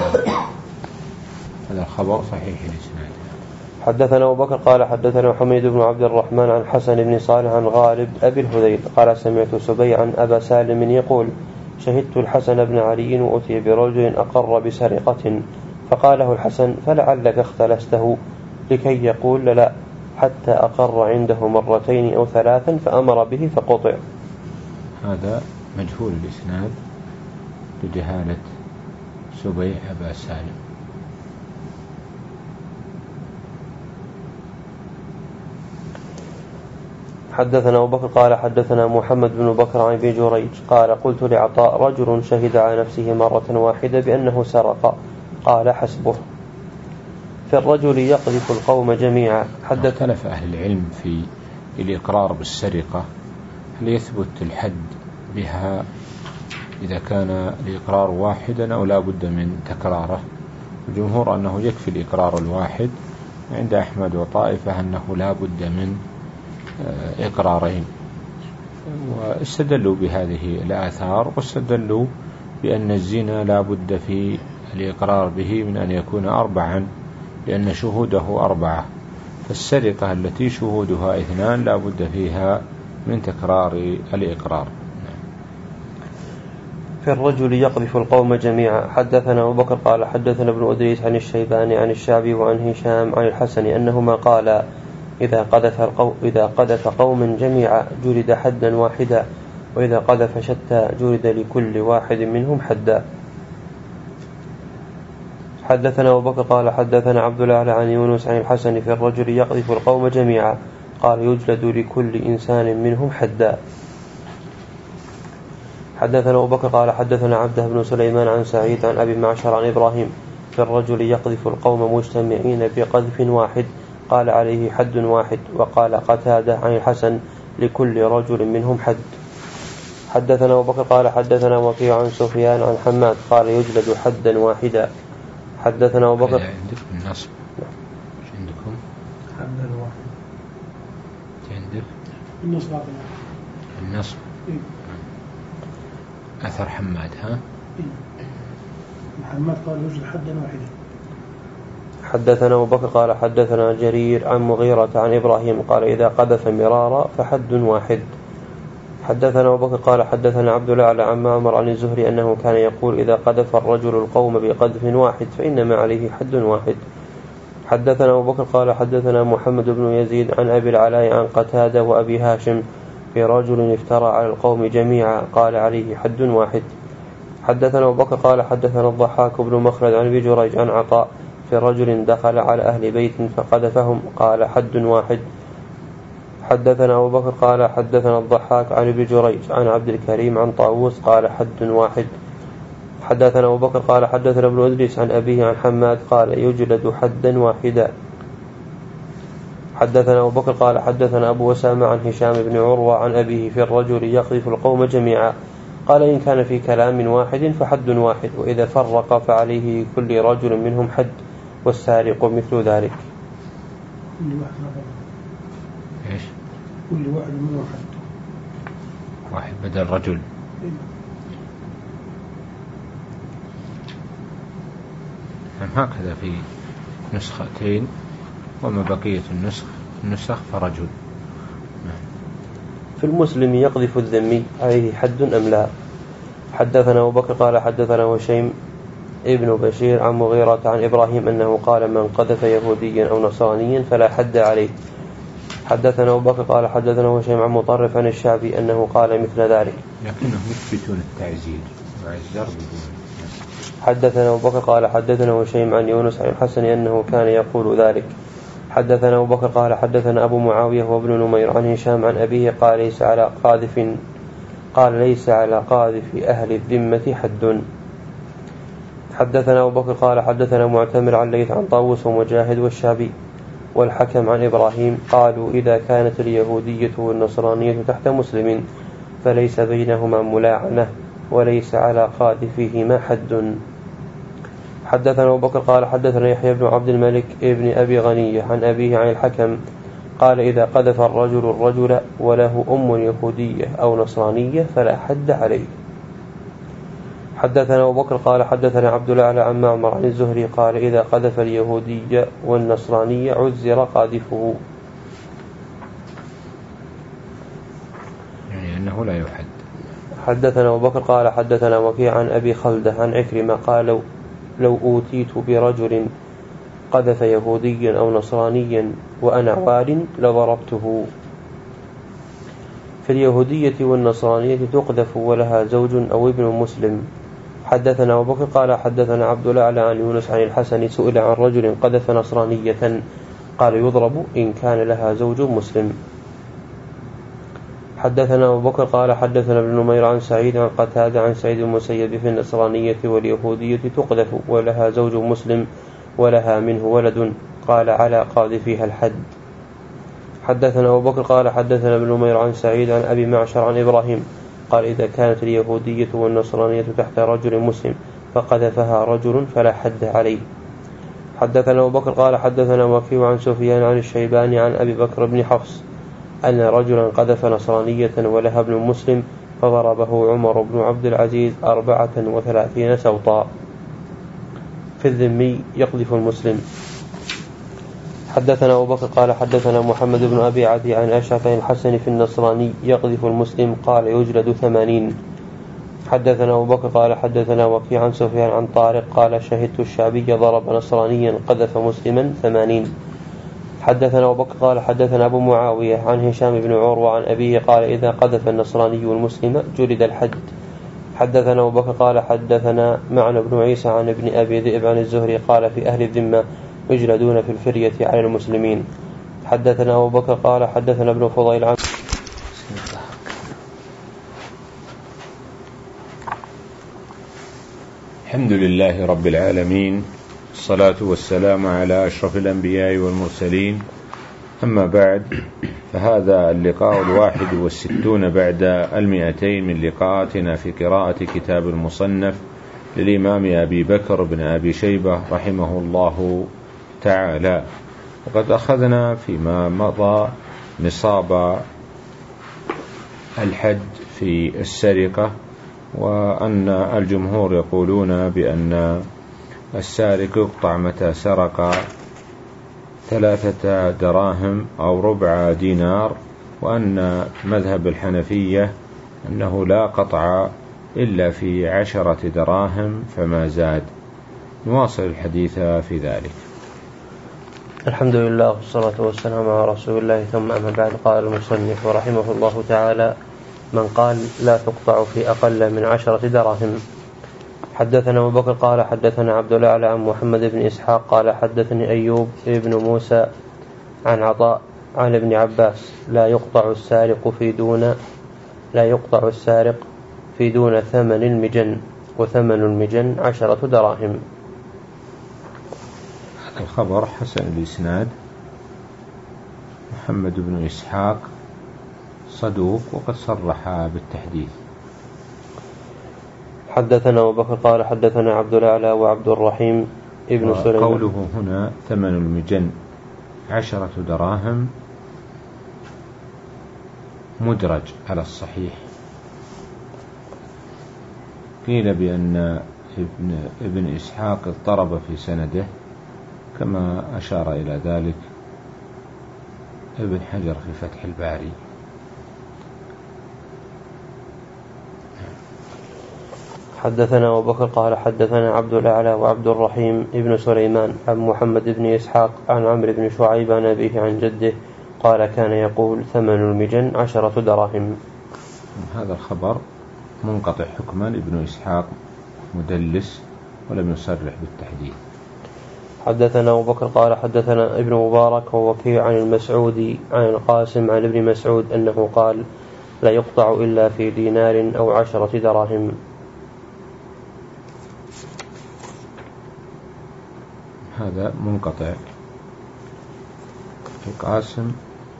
هذا الخبر صحيح الإسناد. حدثنا أبو بكر قال حدثنا حميد بن عبد الرحمن عن حسن بن صالح عن غالب أبي الهذيل قال سمعت سبيعا أبا سالم يقول شهدت الحسن بن علي وأتي برجل أقر بسرقة فقال له الحسن فلعلك اختلسته لكي يقول لا حتى أقر عنده مرتين أو ثلاثا فأمر به فقطع. هذا مجهول الإسناد لجهالة سبيع أبا سالم. حدثنا أبو بكر قال حدثنا محمد بن بكر عن ابن جريج قال قلت لعطاء رجل شهد على نفسه مرة واحدة بأنه سرق قال حسبه. في الرجل يقذف القوم جميعا. حدث اختلف أهل العلم في الإقرار بالسرقة، هل يثبت الحد بها إذا كان الإقرار واحدا أو لا بد من تكراره؟ الجمهور أنه يكفي الإقرار الواحد، عند أحمد وطائفة أنه لا بد من إقرارين، واستدلوا بهذه الآثار واستدلوا بأن الزنا لا بد في الإقرار به من أن يكون أربعا لأن شهوده أربعة، فالسرقة التي شهودها اثنان لا بد فيها من تكرار الإقرار. في الرجل يقذف القوم جميعا. حدثنا أبو بكر قال حدثنا ابن أدريس عن الشيباني عن الشعبي وعن هشام عن الحسن أنهما قالا إذا قذف, القو... إذا قذف قوم جميعا جلد حدا واحدا، وإذا قذف شتى جلد لكل واحد منهم حدا. حدثنا أبو بكر قال حدثنا عبد الله عن يونس عن الحسن في الرجل يقذف القوم جميعا قال يجلد لكل إنسان منهم حدا. حدثنا أبو بكر قال حدثنا عبده بن سليمان عن سعيد عن أبي معشر عن إبراهيم في الرجل يقذف القوم مجتمعين بقذف واحد قال عليه حد واحد. وقال قتادة عن الحسن لكل رجل منهم حد. حدثنا أبو بكر قال حدثنا وكيع عن سفيان عن حماد قال يجلد حدا واحدا. حدثنا أبو بكر عندك النصب عندكم حدا واحد عندك النصب النصب إيه؟ أثر حماد ها إيه؟ محمد قال يجلد حدا واحدا. حدثنا أبو بكر قال حدثنا جرير عن مغيرة عن إبراهيم قال إذا قذف مرارا فحد واحد. حدثنا أبو بكر قال حدثنا عبد الأعلى عن معمر عن الزهري أنه كان يقول إذا قذف الرجل القوم بقذف واحد فإنما عليه حد واحد. حدثنا أبو بكر قال حدثنا محمد بن يزيد عن أبي العلاء عن قتادة وأبي هاشم في رجل افترى على القوم جميعا قال عليه حد واحد. حدثنا أبو بكر قال حدثنا الضحاك بن مخلد عن ابي جريج عن عطاء في رجل دخل على أهل بيت فقذفهم قال حد واحد. حدثنا أبو بكر قال حدثنا الضحاك عن ابي جريج عن عبد الكريم عن طاووس قال حد واحد. حدثنا أبو بكر قال حدثنا ابن أدريس عن أبيه عن حماد قال يجلد حدا واحدا. حدثنا أبو بكر قال حدثنا أبو أسامة عن هشام بن عروة عن أبيه في الرجل يقذف القوم جميعا قال إن كان في كلام واحد فحد واحد، وإذا فرق فعليه كل رجل منهم حد، والسارق مثل ذلك. كل واحد إيش؟ كل واحد منهم حد واحد بدل رجل. هكذا في نسختين، وما بقية النسخ النسخ فرجل. في المسلم يقذف الذمي عليه حد أم لا؟ حدثنا أبو بكر قال حدثنا وشيم ابن بشير عن مغيرة عن إبراهيم أنه قال من قذف يهوديا أو نصرانيا فلا حد عليه. حدثنا أبو بكر قال حدثنا وشيم عن مطرف عن الشعبي أنه قال مثل ذلك، لكنهم يثبتون التعزير وعزر. حدثنا أبو بكر قال حدثنا وشيم عن يونس عن الحسن أنه كان يقول ذلك. حدثنا أبو بكر قال حدثنا أبو معاوية وابن نمير عن هشام عن أبيه قال ليس على قاذف قال ليس على قاذف أهل الذمة حد. حدثنا أبو بكر قال حدثنا معتمر عن ليث عن طاووس ومجاهد والشعبي والحكم عن إبراهيم قالوا إذا كانت اليهودية والنصرانية تحت مسلم فليس بينهما ملاعنة وليس على قاذفهما حد. حدثنا أبو بكر قال حدثنا يحيى بن عبد الملك ابن أبي غنية عن أبيه عن الحكم قال إذا قذف الرجل الرجل وله أم يهودية أو نصرانية فلا حد عليه. حدثنا أبو بكر قال حدثنا عبد الأعلى عن معمر عن الزهري قال إذا قذف اليهودية والنصرانية عزر قاذفه، يعني أنه لا يحد. حدثنا أبو بكر قال حدثنا وكيع عن أبي خلدة عن عكرمة قال لو, لو أوتيت برجل قذف يهوديا أو نصرانيا وأنا عار لضربته. في اليهودية والنصرانية تقذف ولها زوج أو ابن مسلم. حدثنا أبو بكر قال حدثنا عبد الأعلى عن يونس عن الحسن سئل عن رجل قذف نصرانية قال يضرب إن كان لها زوج مسلم. حدثنا أبو بكر قال حدثنا ابن نمير عن سعيد عن قتادة عن سعيد المسيب في النصرانية واليهودية تقذف ولها زوج مسلم ولها منه ولد قال على قاذفها الحد. حدثنا أبو بكر قال حدثنا ابن نمير عن سعيد عن أبي معشر عن إبراهيم قال إذا كانت اليهودية والنصرانية تحت رجل مسلم فقذفها رجل فلا حد عليه. حدثنا أبو بكر قال حدثنا وكيع عن سفيان عن الشيباني عن أبي بكر بن حفص أن رجلا قذف نصرانية ولها ابن مسلم فضربه عمر بن عبد العزيز أربعة وثلاثين سوطا. في الذمي يقذف المسلم. حدثنا أبو بكر قال حدثنا محمد بن أبي عدي عن أشعث الحسن في النصراني يقذف المسلم قال يجلد ثمانين. حدثنا أبو بكر قال حدثنا وكيع عن سفيان عن طارق قال شهدت الشعبي ضرب نصرانيا قذف مسلما ثمانين. حدثنا أبو بكر قال حدثنا أبو معاوية عن هشام بن عروة عن أبيه قال إذا قذف النصراني المسلم جلد الحد. حدثنا أبو بكر قال حدثنا معنى بن عيسى عن ابن أبي ذئب عن الزهري قال في أهل الذمة يجلدون في الفرية على المسلمين. حدثنا أبو بكر قال حدثنا ابن فضيل عن الحمد لله رب العالمين، الصلاة والسلام على أشرف الأنبياء والمرسلين، أما بعد، فهذا اللقاء الواحد والستون بعد المئتين من لقاءاتنا في قراءة كتاب المصنف للإمام أبي بكر بن أبي شيبة رحمه الله تعالى. وقد أخذنا فيما مضى نصاب الحد في السرقة، وأن الجمهور يقولون بأن السارق يقطع متى سرق ثلاثة دراهم أو ربع دينار، وأن مذهب الحنفية أنه لا قطع إلا في عشرة دراهم فما زاد. نواصل الحديث في ذلك. الحمد لله والصلاة والسلام على رسول الله، ثم أما بعد. قال المصنف رحمه الله تعالى: من قال لا تقطع في أقل من عشرة دراهم. حدثنا أبو بكر قال حدثنا عبد الأعلى عن محمد بن إسحاق قال حدثني أيوب ابن موسى عن عطاء عن ابن عباس: لا يقطع السارق في دون لا يقطع السارق في دون ثمن المجن، وثمن المجن عشرة دراهم. الخبر حسن الإسناد، محمد بن إسحاق صدوق وقد صرح بالتحديث. حدثنا أبو بكر قال حدثنا عبد الأعلى وعبد الرحيم ابن سليمان. قوله هنا ثمن المجن عشرة دراهم مدرج على الصحيح. قيل بأن ابن, ابن إسحاق اضطرب في سنده، كما أشار إلى ذلك ابن حجر في فتح الباري. حدثنا أبو بكر قال حدثنا عبد الأعلى وعبد الرحيم ابن سليمان عن محمد بن إسحاق عن عمرو بن شعيب عن أبيه عن جده قال كان يقول ثمن المجن عشرة دراهم. هذا الخبر منقطع حكما، ابن إسحاق مدلس ولم يصرح بالتحديث. حدثنا أبو بكر قال حدثنا ابن مبارك ووكيع عن المسعودي عن القاسم عن ابن مسعود أنه قال لا يقطع إلا في دينار أو عشرة دراهم. هذا منقطع. القاسم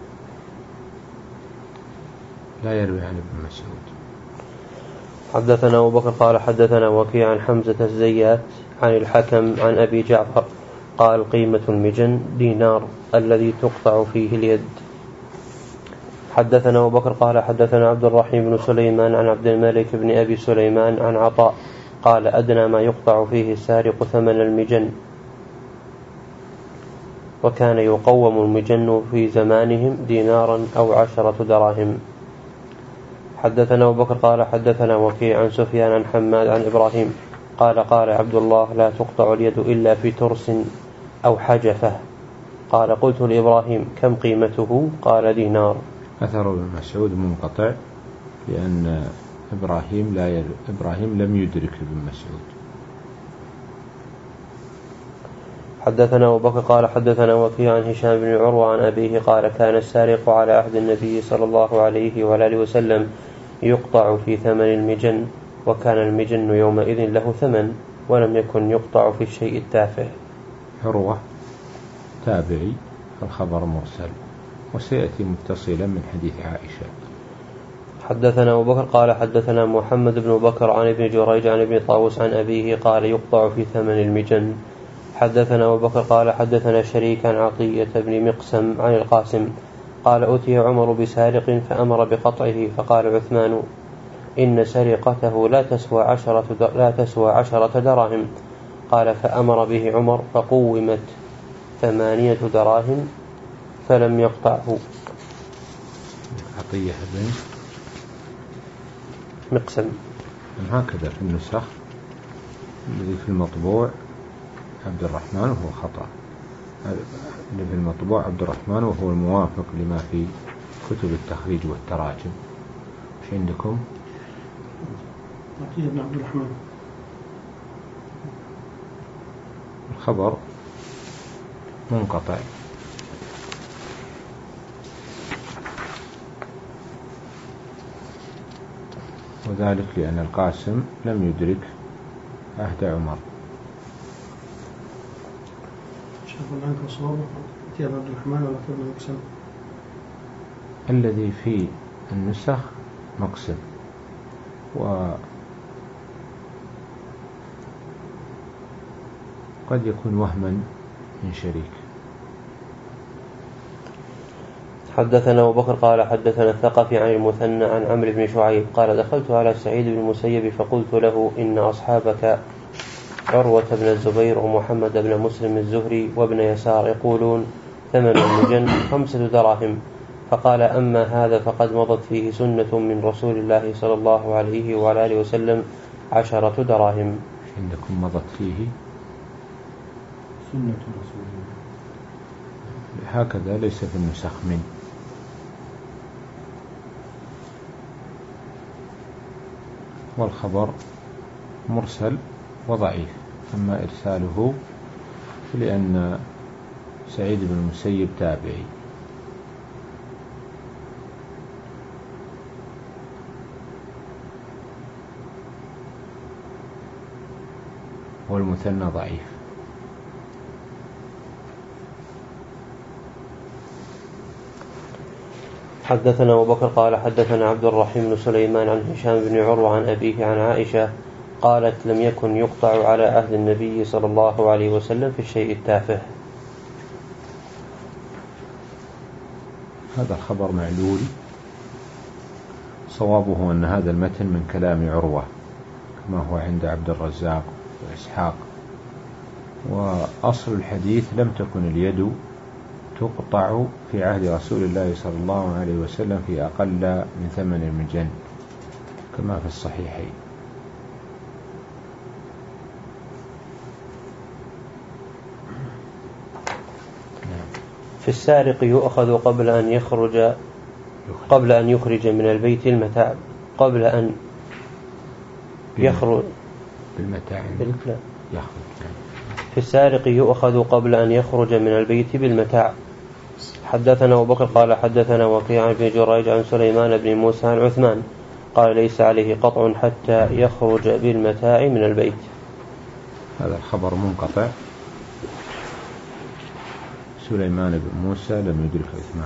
لا يروي عن ابن مسعود. حدثنا أبو بكر قال حدثنا وكيع عن حمزة الزيات عن الحكم عن أبي جعفر قال قيمة المجن دينار الذي تقطع فيه اليد. حدثنا أبو بكر قال حدثنا عبد الرحيم بن سليمان عن عبد الملك بن أبي سليمان عن عطاء قال أدنى ما يقطع فيه السارق ثمن المجن، وكان يقوم المجن في زمانهم دينارا أو عشرة دراهم. حدثنا أبو بكر قال حدثنا وكيع عن سفيان عن حماد عن إبراهيم قال قال عبد الله لا تقطع اليد إلا في ترس أو حجفة. قال قلت لإبراهيم كم قيمته؟ قال دينار. أثر ابن مسعود منقطع، لأن إبراهيم لا ير... إبراهيم لم يدرك ابن مسعود. حدثنا أبو بكر قال حدثنا وكيع عن هشام بن عروة عن أبيه قال كان السارق على عهد النبي صلى الله عليه وآله وسلم يقطع في ثمن المجن، وكان المجن يومئذ له ثمن ولم يكن يقطع في الشيء التافه. عروة تابعي، الخبر مرسل، وسيأتي متصلا من حديث عائشة. حدثنا أبو بكر قال حدثنا محمد بن بكر عن ابن جريج عن ابن طاووس عن أبيه قال يقطع في ثمن المجن. حدثنا أبو بكر قال حدثنا شريك عن عطية بن مقسم عن القاسم قال أتي عمر بسارق فأمر بقطعه، فقال عثمان إن سرقته لا تسوى عشرة, لا تسوى عشرة دراهم. قال فأمر به عمر فقومت ثمانية دراهم فلم يقطعه. عطية بن مقسم هكذا في النسخ الذي في المطبوع عبد الرحمن وهو خطأ، اللي في المطبوع عبد الرحمن وهو الموافق لما في كتب التخريج والتراجم. وش عندكم؟ عطية بن عبد الرحمن. الخبر منقطع، وذلك لأن القاسم لم يدرك عهد عمر. شوفوا عنك صوابه عطية بن عبد الرحمن ولا ابن مقسم؟ الذي في النسخ مقسم، وقد يكون وهما من شريك. حدثنا أبو بكر قال حدثنا الثقفي عن المثنى عن عمرو بن شعيب قال دخلت على سعيد بن المسيب فقلت له إن أصحابك عروة بن الزبير ومحمد بن مسلم الزهري وابن يسار يقولون ثمن المجن خمسة دراهم، فقال أما هذا فقد مضت فيه سنة من رسول الله صلى الله عليه وعلى آله وسلم عشرة دراهم. عندكم مضت فيه سنة رسول الله هكذا، ليس في النسخ من. والخبر مرسل وضعيف، أما إرساله لأن سعيد بن المسيب تابعي. والمثنى ضعيف. حدثنا أبو بكر قال حدثنا عبد الرحيم بن سليمان عن هشام بن عروة عن أبيه عن عائشة قالت لم يكن يقطع على عهد النبي صلى الله عليه وسلم في الشيء التافه. هذا الخبر معلول، صوابه أن هذا المتن من كلام عروة كما هو عند عبد الرزاق وإسحاق. وأصل الحديث لم تكن اليد تقطع في عهد رسول الله صلى الله عليه وسلم في أقل من ثمن المجن كما في الصحيحين. في السارق يؤخذ قبل أن يخرج قبل أن يخرج من البيت المتاع قبل أن يخرج بالمتاع يخرج. في السارق يؤخذ قبل أن يخرج من البيت بالمتاع. حدثنا أبو بكر قال حدثنا وكيع بن جريج عن سليمان بن موسى عن عثمان قال ليس عليه قطع حتى يخرج بالمتاع من البيت. هذا الخبر منقطع، سليمان بن موسى لم يدرك عثمان.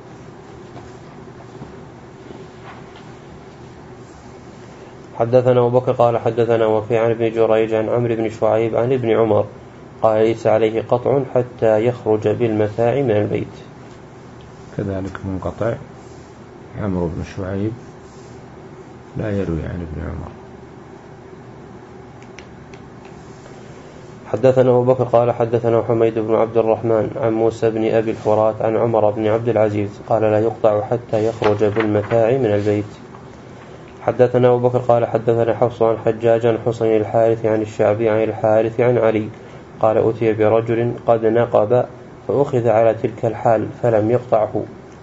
حدثنا أبو بكر قال حدثنا وكيع بن جريج عن عمرو بن شعيب عن ابن عمر قال ليس عليه قطع حتى يخرج بالمتاع من البيت. كذلك منقطع، عمرو بن شعيب لا يروي عن ابن عمر. حدثنا أبو بكر قال حدثنا حميد بن عبد الرحمن عن موسى بن أبي الفرات عن عمر بن عبد العزيز قال لا يقطع حتى يخرج بالمتاع من البيت. حدثنا أبو بكر قال حدثنا حفص عن حجاج عن حسين الحارث عن الشعبي عن الحارث عن علي قال أتي برجل قد نقب فأخذ على تلك الحال فلم يقطعه.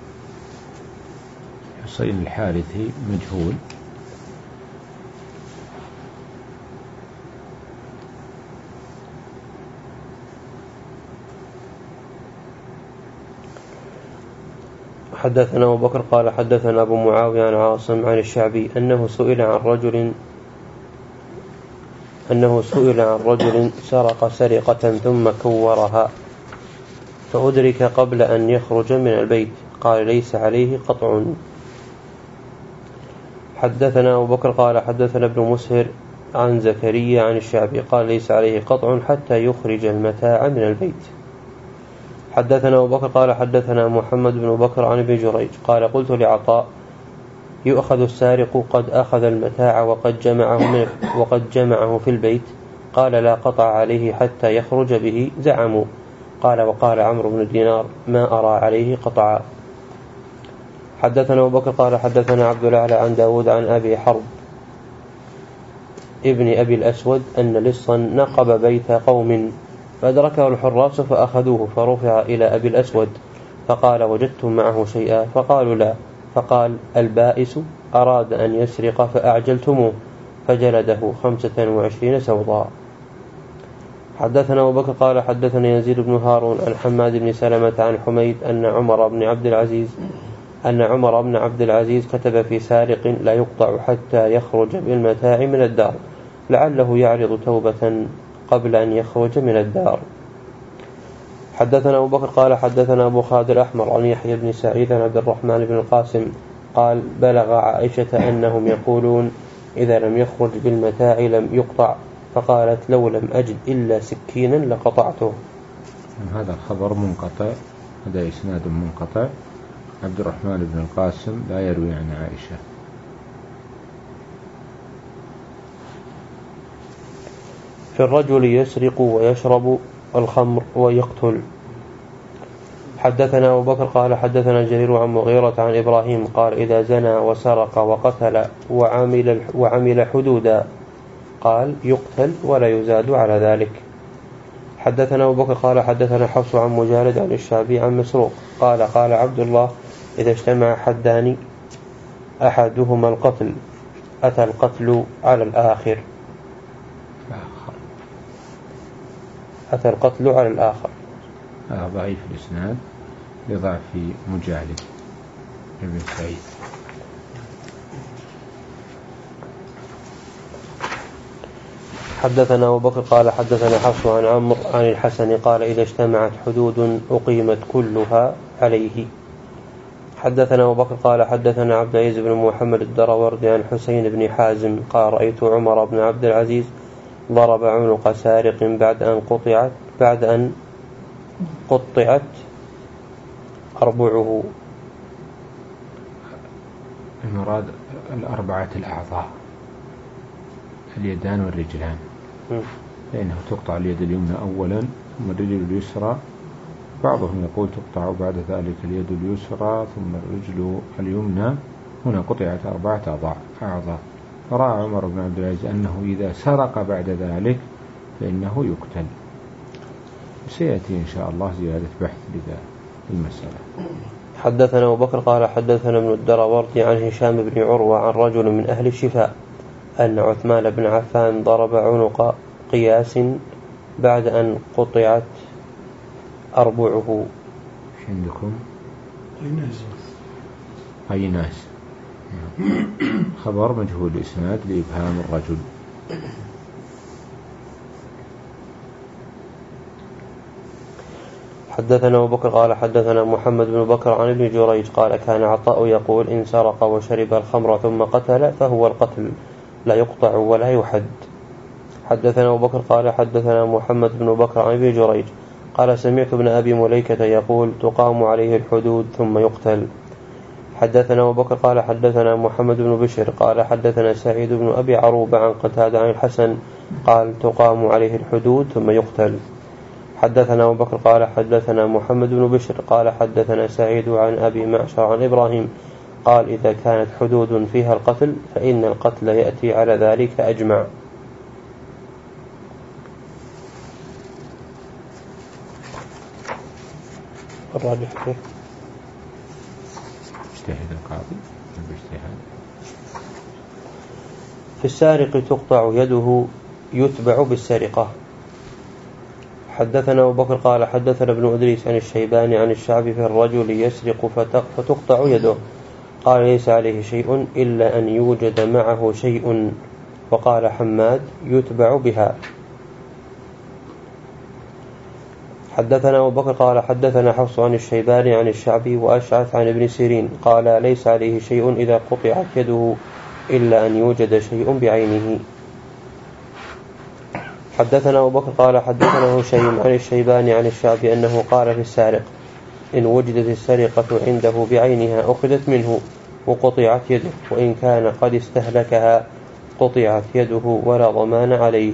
حسين الحارثي مجهول، حدثنا أبو بكر قال حدثنا أبو معاوية عن عاصم عن الشعبي أنه سئل عن رجل أنه سئل عن رجل سرق سرقة ثم كورها فأدرك قبل أن يخرج من البيت قال ليس عليه قطع. حدثنا أبو بكر قال حدثنا ابن مسهر عن زكريا عن الشعبي قال ليس عليه قطع حتى يخرج المتاع من البيت. حدثنا أبو بكر قال حدثنا محمد بن بكر عن ابن جريج قال قلت لعطاء يؤخذ السارق قد أخذ المتاع وقد جمعه, من وقد جمعه في البيت؟ قال لا قطع عليه حتى يخرج به زعموا. قال وقال عمرو بن دينار ما أرى عليه قطعا. حدثنا أبو بكر قال حدثنا عبد الأعلى عن داود عن أبي حرب ابن أبي الأسود أن لصا نقب بيت قوم فأدركه الحراس فأخذوه فرفع إلى أبي الأسود فقال وجدتم معه شيئا؟ فقالوا لا. فقال البائس أراد أن يسرق فأعجلتموه فجلده خمسة وعشرين سوضا. حدثنا أبو بكر قال حدثنا يزيد بن هارون عن حماد بن سلمة عن حميد أن عمر بن عبد العزيز أن عمر بن عبد العزيز كتب في سارق لا يقطع حتى يخرج بالمتاع من الدار لعله يعرض توبة قبل أن يخرج من الدار. حدثنا أبو بكر قال حدثنا أبو خالد الأحمر عن يحيى بن سعيد عن عبد الرحمن بن القاسم قال بلغ عائشة أنهم يقولون إذا لم يخرج بالمتاع لم يقطع فقالت لو لم أجد إلا سكينا لقطعته. هذا الخبر منقطع، هذا إسناد منقطع. عبد الرحمن بن القاسم لا يروي عن عائشة. في الرجل يسرق ويشرب الخمر ويقتل. حدثنا أبو بكر قال حدثنا جرير عن مغيرة عن إبراهيم قال إذا زنى وسرق وقتل وعمل, وعمل حدودا قال يقتل ولا يزاد على ذلك. حدثنا أبو بكر قال حدثنا حفص عن مجالد عن الشعبي عن مسروق قال قال عبد الله إذا اجتمع حدان أحدهما القتل أتى القتل على الآخر أتى القتل على الآخر. هذا ضعيف الإسناد لضعف مجالد ابن سعيد. حدثنا أبو بكر قال حدثنا حفص عن عمرو عن الحسن قال إذا اجتمعت حدود أقيمت كلها عليه. حدثنا أبو بكر قال حدثنا عبد العزيز بن محمد الدروردي عن حسين بن حازم قال رأيت عمر بن عبد العزيز ضرب عنق سارق بعد أن قطعت بعد أن قطعت أربعه. المراد الأربعة الأعضاء اليدان والرجلان، فإنه تقطع اليد اليمنى أولا ثم الرجل اليسرى. بعضهم يقول تقطع بعد ذلك اليد اليسرى ثم الرجل اليمنى. هنا قطعت أربعة أعضاء. فرأى عمر بن عبد العزيز أنه إذا سرق بعد ذلك فإنه يقتل. سيأتي إن شاء الله زيادة بحث لذا المسألة. حدثنا أبو بكر قال حدثنا ابن الدروردي عن هشام بن عروة عن رجل من أهل الشفاء أن عثمان بن عفان ضرب عنق قياس بعد أن قطعت أربعه. عندكم قيناس قيناس خبر مجهول الإسناد لإبهام الرجل. حدثنا أبو بكر قال حدثنا محمد بن بكر عن ابن جريج قال كان عطاء يقول إن سرق وشرب الخمر ثم قتل فهو القتل لا يقطع ولا يحد. حدثنا أبو بكر قال حدثنا محمد بن بكر عن ابن جريج قال سمعت ابن أبي مليكة يقول تقام عليه الحدود ثم يقتل. حدثنا أبو بكر قال حدثنا محمد بن بشر قال حدثنا سعيد بن أبي عروبة عن قتادة عن الحسن قال تقام عليه الحدود ثم يقتل. حدثنا أبو بكر قال حدثنا محمد بن بشر قال حدثنا سعيد عن أبي معشر عن إبراهيم قال إذا كانت حدود فيها القتل فإن القتل يأتي على ذلك أجمع. الراجح فيه اجتهد القاضي باجتهاد. في السارق تقطع يده يتبع بالسرقة. حدثنا أبو بكر قال حدثنا ابن إدريس عن الشيباني عن الشعبي في الرجل يسرق فتقطع يده قال ليس عليه شيء إلا أن يوجد معه شيء. وقال حماد يتبع بها. حدثنا أبو بكر قال حدثنا حفص عن الشيباني عن الشعبي وأشعث عن ابن سيرين قال ليس عليه شيء إذا قطعت يده إلا أن يوجد شيء بعينه. حدثنا أبو بكر قال حدثنا هشيم عن الشيباني عن الشعبي أنه قال في السارق إن وجدت السرقة عنده بعينها أخذت منه وقطعت يده وإن كان قد استهلكها قطعت يده ولا ضمان عليه.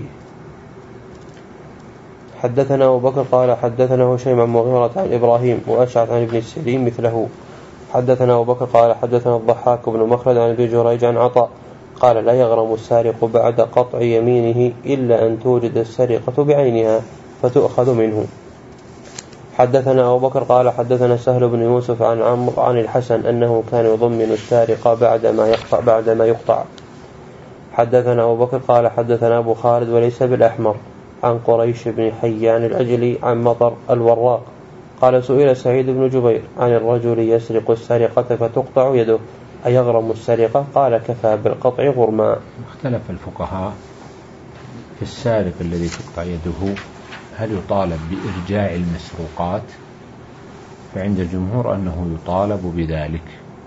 حدثنا أبو بكر قال حدثنا هشيم عن مغيرة عن إبراهيم وأشعث عن ابن السيرين مثله. حدثنا أبو بكر قال حدثنا الضحاك بن مخلد عن ابن جريج عن عطاء قال لا يغرم السارق بعد قطع يمينه إلا أن توجد السرقة بعينها فتؤخذ منه. حدثنا أبو بكر قال حدثنا سهل بن يوسف عن عمرو عن الحسن أنه كان يضمن السارق بعد ما يقطع بعد ما يقطع. حدثنا أبو بكر قال حدثنا أبو خالد وليس بالأحمر عن قريش بن حيان العجلي عن مطر الوراق قال سئل سعيد بن جبير عن الرجل يسرق السرقة فتقطع يده أيغرم السرقة قال كفى بالقطع غرما. اختلف الفقهاء في السارق الذي تقطع يده هل يطالب بإرجاع المسروقات؟ فعند الجمهور أنه يطالب بذلك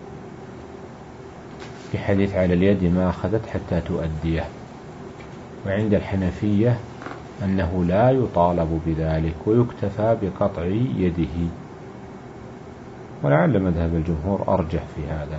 في حديث على اليد ما أخذت حتى تؤديه. وعند الحنفية أنه لا يطالب بذلك ويكتفى بقطع يده. ولعل مذهب الجمهور أرجح في هذا.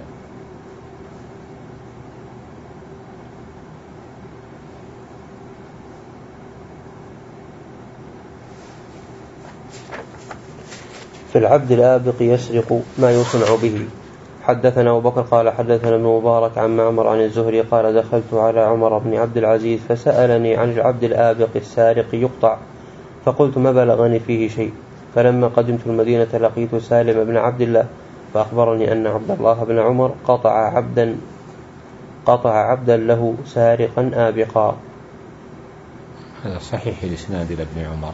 في العبد الآبق يسرق ما يصنع به. حدثنا أبو بكر قال حدثنا ابن مبارك عن معمر عن الزهري قال دخلت على عمر بن عبد العزيز فسألني عن العبد الآبق السارق يقطع فقلت ما بلغني فيه شيء. فلما قدمت المدينة لقيت سالم بن عبد الله فأخبرني أن عبد الله بن عمر قطع عبدا قطع عبدا له سارقا آبقا. هذا صحيح الإسناد لابن عمر.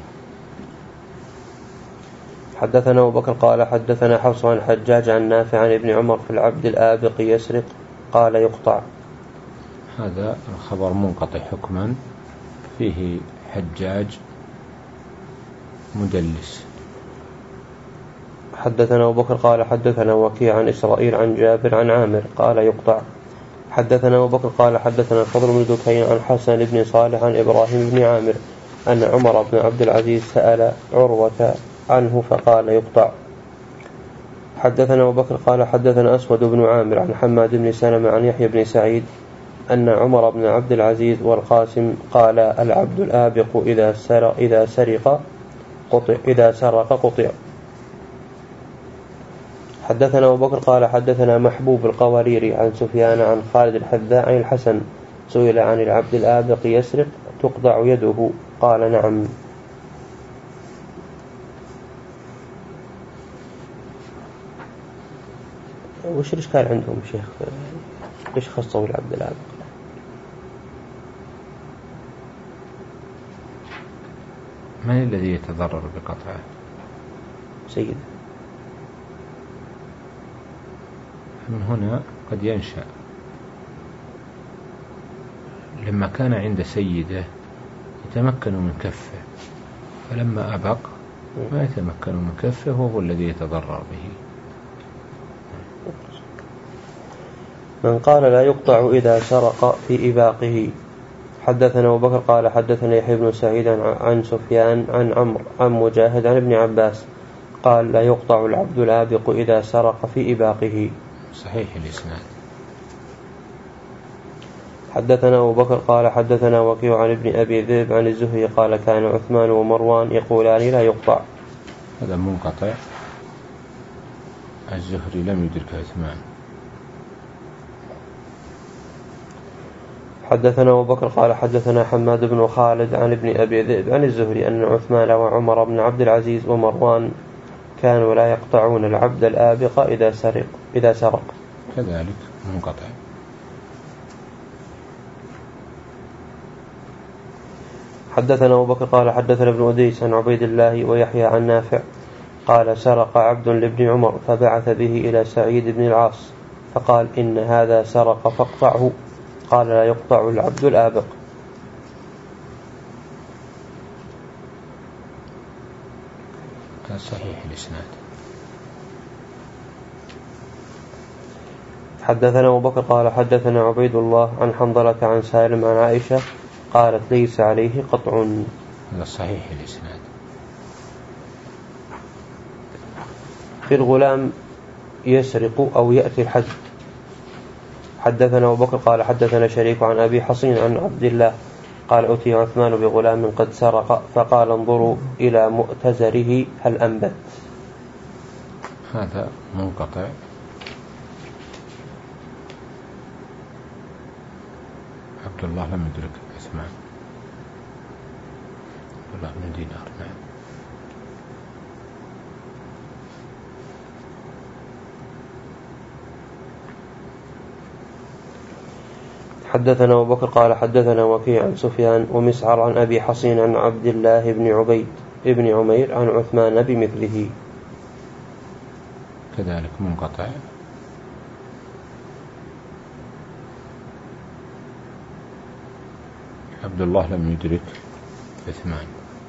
حدثنا أبو بكر قال حدثنا حفص عن حجاج عن نافع عن ابن عمر في العبد الآبق يسرق قال يقطع. هذا الخبر منقطع حكما فيه حجاج مدلس. حدثنا أبو بكر قال حدثنا وكيع عن إسرائيل عن جابر عن عامر قال يقطع. حدثنا أبو بكر قال حدثنا الفضل بن دكين عن حسن بن صالح عن إبراهيم بن عامر أن عمر بن عبد العزيز سأل عروة عنه فقال يقطع. حدثنا أبو بكر قال حدثنا أسود بن عامر عن حماد بن سلمة عن يحيى بن سعيد أن عمر بن عبد العزيز والقاسم قال العبد الآبق إذا سرق إذا سرق قطع إذا سرق قطع. حدثنا أبو بكر قال حدثنا محبوب القواريري عن سفيان عن خالد الحذاء عن الحسن سئل عن العبد الآبق يسرق تقطع يده قال نعم. وش الإشكال عندهم شيخ؟ ليش خصوا العبد الآبق؟ من الذي يتضرر بقطعه؟ سيد. من هنا قد ينشأ لما كان عند سيده يتمكن من كفه فلما أبق ما يتمكن من كفه وهو الذي يتضرر به. من قال لا يقطع إذا سرق في إباقه. حدثنا أبو بكر قال حدثنا يحيى بن سعيد عن سفيان عن عمرو عن مجاهد عن ابن عباس قال لا يقطع العبد الآبق إذا سرق في إباقه. صحيح الإسناد. حدثنا أبو بكر قال حدثنا وكيع عن ابن أبي ذئب عن الزهري قال كان عثمان ومروان يقولان لا يقطع. هذا منقطع. الزهري لم يدرك عثمان. حدثنا أبو بكر قال حدثنا حماد بن خالد عن ابن أبي ذئب عن الزهري أن عثمان وعمر بن عبد العزيز ومروان كانوا لا يقطعون العبد الآبق إذا سرق إذا سرق. كذلك منقطع. حدثنا أبو بكر قال حدثنا ابن أديس عن عبيد الله ويحيى عن نافع قال سرق عبد لابن عمر فبعث به إلى سعيد بن العاص فقال إن هذا سرق فاقطعه. قال لا يقطع العبد الآبق. كان صحيح الإسناد. حدثنا أبو بكر قال حدثنا عبيد الله عن حنظلة عن سالم عن عائشة قالت ليس عليه قطع. هذا صحيح الإسناد. في الغلام يسرق أو يأتي الحد. حدثنا أبو بكر قال حدثنا شريك عن أبي حصين عن عبد الله قال أتي عثمان بغلام قد سرق فقال انظروا إلى مؤتزره هل أنبت. هذا منقطع. عبد الله لم يدرك عثمان. عبد الله بن دينار. نعم. حدثنا أبو بكر قال حدثنا وكيع عن سفيان ومسعر عن أبي حصين عن عبد الله بن عبيد ابن عمير عن عثمان بمثله. كذلك منقطع. عبد الله لم يدرك عثمان.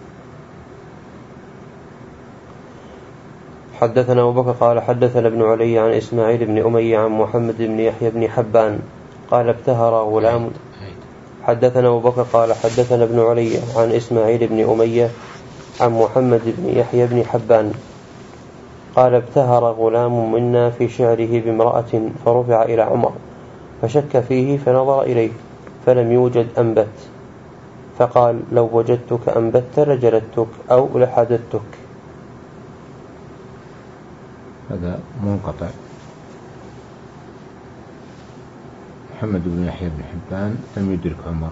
حدثنا أبو بكر قال حدثنا ابن علي عن إسماعيل بن أمية عن محمد بن يحيى بن حبان قال ابتهر غلام. حدثنا أبو بكر قال حدثنا ابن علي عن إسماعيل بن أمية عن محمد بن يحيى بن حبان قال ابتهر غلام منا في شعره بامرأة فرفع إلى عمر فشك فيه فنظر إليه فلم يوجد أنبت فقال لو وجدتك أنبت لجلدتك أو لحددتك. هذا منقطع. محمد بن يحيى بن حبان لم يدرك عمر.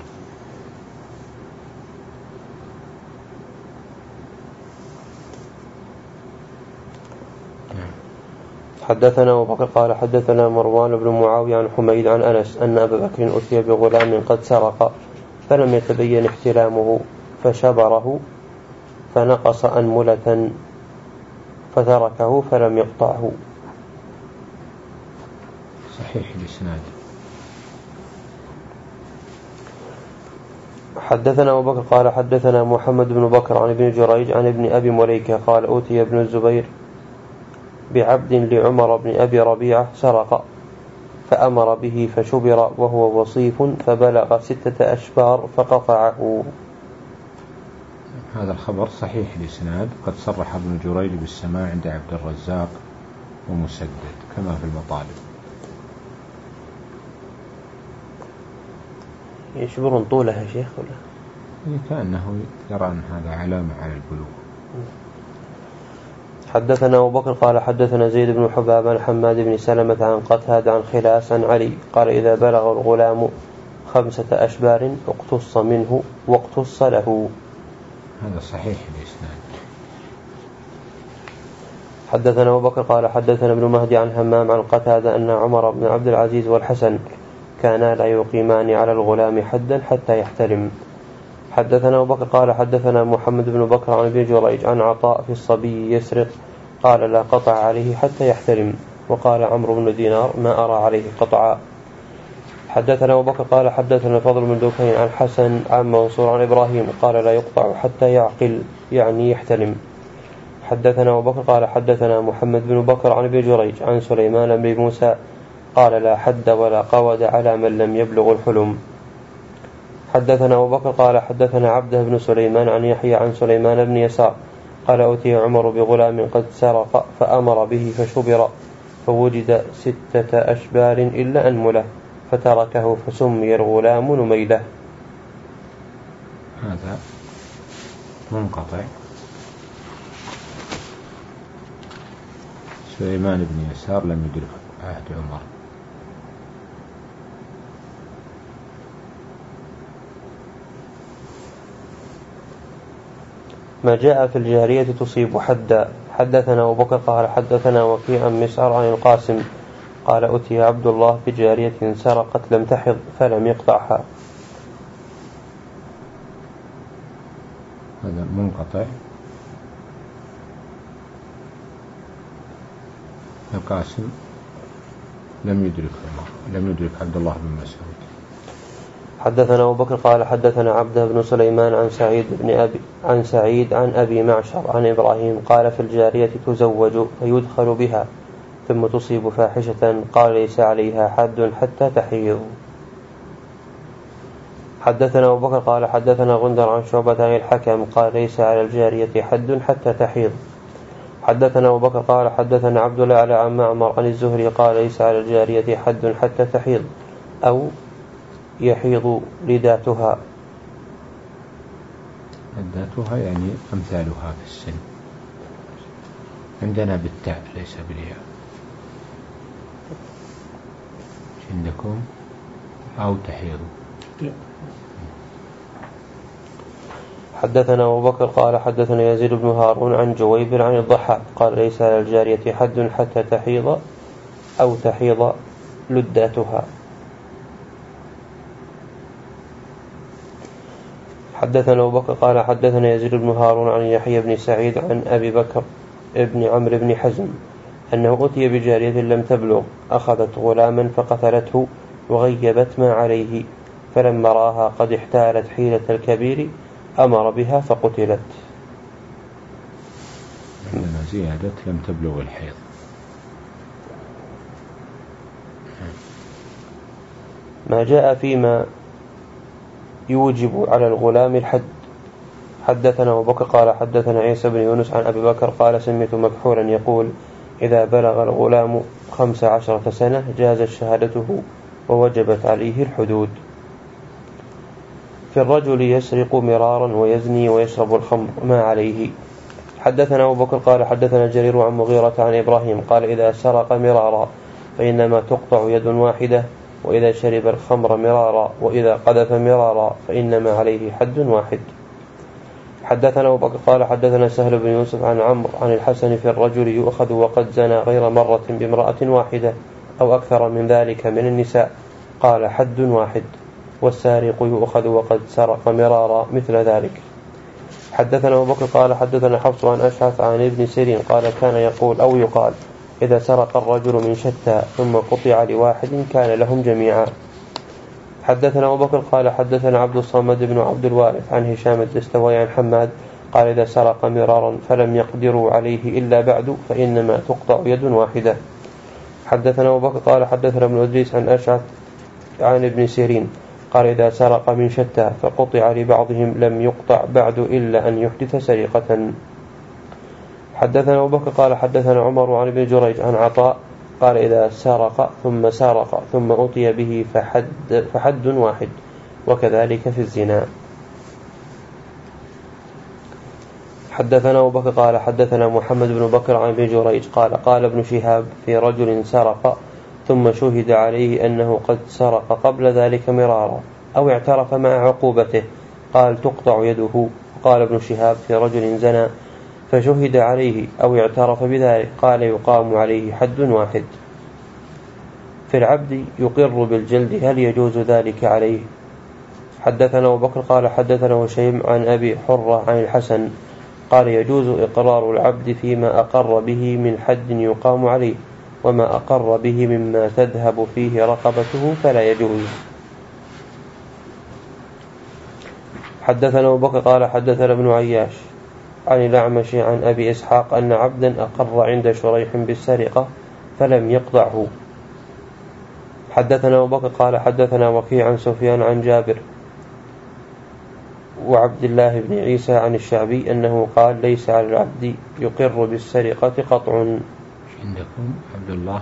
حدثنا أبو بكر قال حدثنا مروان بن معاوية عن حميد عن أنس أن أبا بكر أتي بغلام قد سرق فلم يتبين احتلامه فشبره فنقص أنملة فتركه فلم يقطعه. صحيح الإسناد. حدثنا أبو بكر قال حدثنا محمد بن بكر عن ابن جريج عن ابن أبي مليكة قال أوتي ابن الزبير بعبد لعمر بن أبي ربيعة سرق فأمر به فشبر وهو وصيف فبلغ ستة أشبار فقطعه. هذا الخبر صحيح الإسناد. قد صرح ابن جريج بالسماع عند عبد الرزاق ومسدد كما في المطالب. يشبرون طولها يا شيخ ولا؟ كأنه يرى أن هذا علامة على البلوغ. حدثنا أبو بكر قال حدثنا زيد بن حباب عن حماد بن سلمة عن قتادة عن خلاس عن علي قال إذا بلغ الغلام خمسة أشبار اقتص منه واقتص له. هذا صحيح الإسناد. حدثنا أبو بكر قال حدثنا ابن مهدي عن همام عن قتادة أن عمر بن عبد العزيز والحسن كانا لا يقيمان على الغلام حدا حتى يحتلم. حدثنا أبو بكر قال حدثنا محمد بن بكر عن ابن جريج عن عطاء في الصبي يسرق قال لا قطع عليه حتى يحتلم. وقال عمرو بن دينار ما أرى عليه قطعا. حدثنا أبو بكر قال حدثنا فضل بن دوكين عن حسن عن منصور عن إبراهيم قال لا يقطع حتى يعقل يعني يحتلم. حدثنا أبو بكر قال حدثنا محمد بن بكر عن ابن جريج عن سليمان بن موسى قال لا حد ولا قود على من لم يبلغ الحلم. حدثنا أبو بكر قال حدثنا عبده بن سليمان عن يحيى عن سليمان بن يسار قال أتي عمر بغلام قد سرق فأمر به فشبر فوجد ستة أشبار إلا أنملة فتركه فسمي الغلام نميلة. هذا منقطع. سليمان بن يسار لم يدرك عهد عمر. ما جاء في الجارية تصيب حدا. حدثنا أبو بكر قال حدثنا وكيع عن مسعر عن القاسم قال أتي عبد الله بجارية سرقت لم تحض فلم يقطعها. منقطع القاسم لم يدرك لم يدرك عبد الله بن مسعود. حدثنا أبو بكر قال حدثنا عبد بن سليمان عن سعيد بن أبي عن سعيد عن أبي معشر عن إبراهيم قال في الجارية تزوج فيدخل بها ثم تصيب فاحشة قال ليس عليها حد حتى تحيض. حدثنا أبو بكر قال حدثنا غندر عن شعبة عن الحكم قال ليس على الجارية حد حتى تحيض. حدثنا أبو بكر قال حدثنا عبد الأعلى عن معمر عن الزهري قال ليس على الجارية حد حتى تحيض أو يحيض لداتها. لداتها يعني أمثالها في السن، عندنا بالتاء ليس بالياء، عندكم أو تحيض. حدثنا أبو بكر قال حدثنا يزيد بن هارون عن جويبر عن الضحاك قال ليس على الجارية حد حتى تحيض أو تحيض لداتها. حدثنا أبو بكر قال حدثنا يزيد بن هارون عن يحيى بن سعيد عن أبي بكر ابن عمرو بن حزم أنه أتي بجارية لم تبلغ أخذت غلاما فقتلته وغيبت ما عليه، فلما راها قد احتالت حيلة الكبير أمر بها فقتلت. عندنا زيادة لم تبلغ الحيض. ما جاء فيما يوجب على الغلام الحد. حدثنا أبو بكر قال حدثنا عيسى بن يونس عن أبي بكر قال سمعت مكحولا يقول إذا بلغ الغلام خمس عشرة سنة جازت شهادته ووجبت عليه الحدود. في الرجل يسرق مرارا ويزني ويشرب الخمر ما عليه. حدثنا أبو بكر قال حدثنا جرير عن مغيرة عن إبراهيم قال إذا سرق مرارا فإنما تقطع يد واحدة، وإذا شرب الخمر مرارا وإذا قذف مرارا فإنما عليه حد واحد. حدثنا أبو بكر قال حدثنا سهل بن يوسف عن عمرو عن الحسن في الرجل يؤخذ وقد زنى غير مرة بامرأة واحدة أو أكثر من ذلك من النساء قال حد واحد، والسارق يؤخذ وقد سرق مرارا مثل ذلك. حدثنا أبو بكر قال حدثنا حفص عن أشعث عن ابن سيرين قال كان يقول أو يقال إذا سرق الرجل من شتى ثم قطع لواحد كان لهم جميعا. حدثنا أبو بكر قال حدثنا عبد الصمد بن عبد الوارث عن هشام الدستوائي عن حماد قال إذا سرق مرارا فلم يقدروا عليه إلا بعد فإنما تقطع يد واحدة. حدثنا أبو بكر قال حدثنا ابن إدريس عن أشعث عن ابن سيرين قال إذا سرق من شتى فقطع لبعضهم لم يقطع بعد إلا أن يحدث سرقة. حدثنا أبو بكر قال حدثنا عمر عن ابن جريج عن عطاء قال إذا سرق ثم سرق ثم أتي به فحد, فحد واحد، وكذلك في الزنا. حدثنا أبو بكر قال حدثنا محمد بن بكر عن ابن جريج قال قال ابن شهاب في رجل سرق ثم شهد عليه أنه قد سرق قبل ذلك مرارا أو اعترف مع عقوبته قال تقطع يده. قال ابن شهاب في رجل زنى فشهد عليه أو اعترف بذلك قال يقام عليه حد واحد. في العبد يقر بالجلد هل يجوز ذلك عليه؟ حدثنا أبو بكر قال حدثنا وشيم عن أبي حرة عن الحسن قال يجوز إقرار العبد فيما أقر به من حد يقام عليه، وما أقر به مما تذهب فيه رقبته فلا يجوز. حدثنا أبو بكر قال حدثنا ابن عياش عن الأعمش عن أبي إسحاق أن عبدا أقر عند شريح بالسرقة فلم يقطعه. حدثنا أبو بكر قال حدثنا وكيع عن سفيان عن جابر وعبد الله بن عيسى عن الشعبي أنه قال ليس على العبد يقر بالسرقة قطع. عندكم عبد الله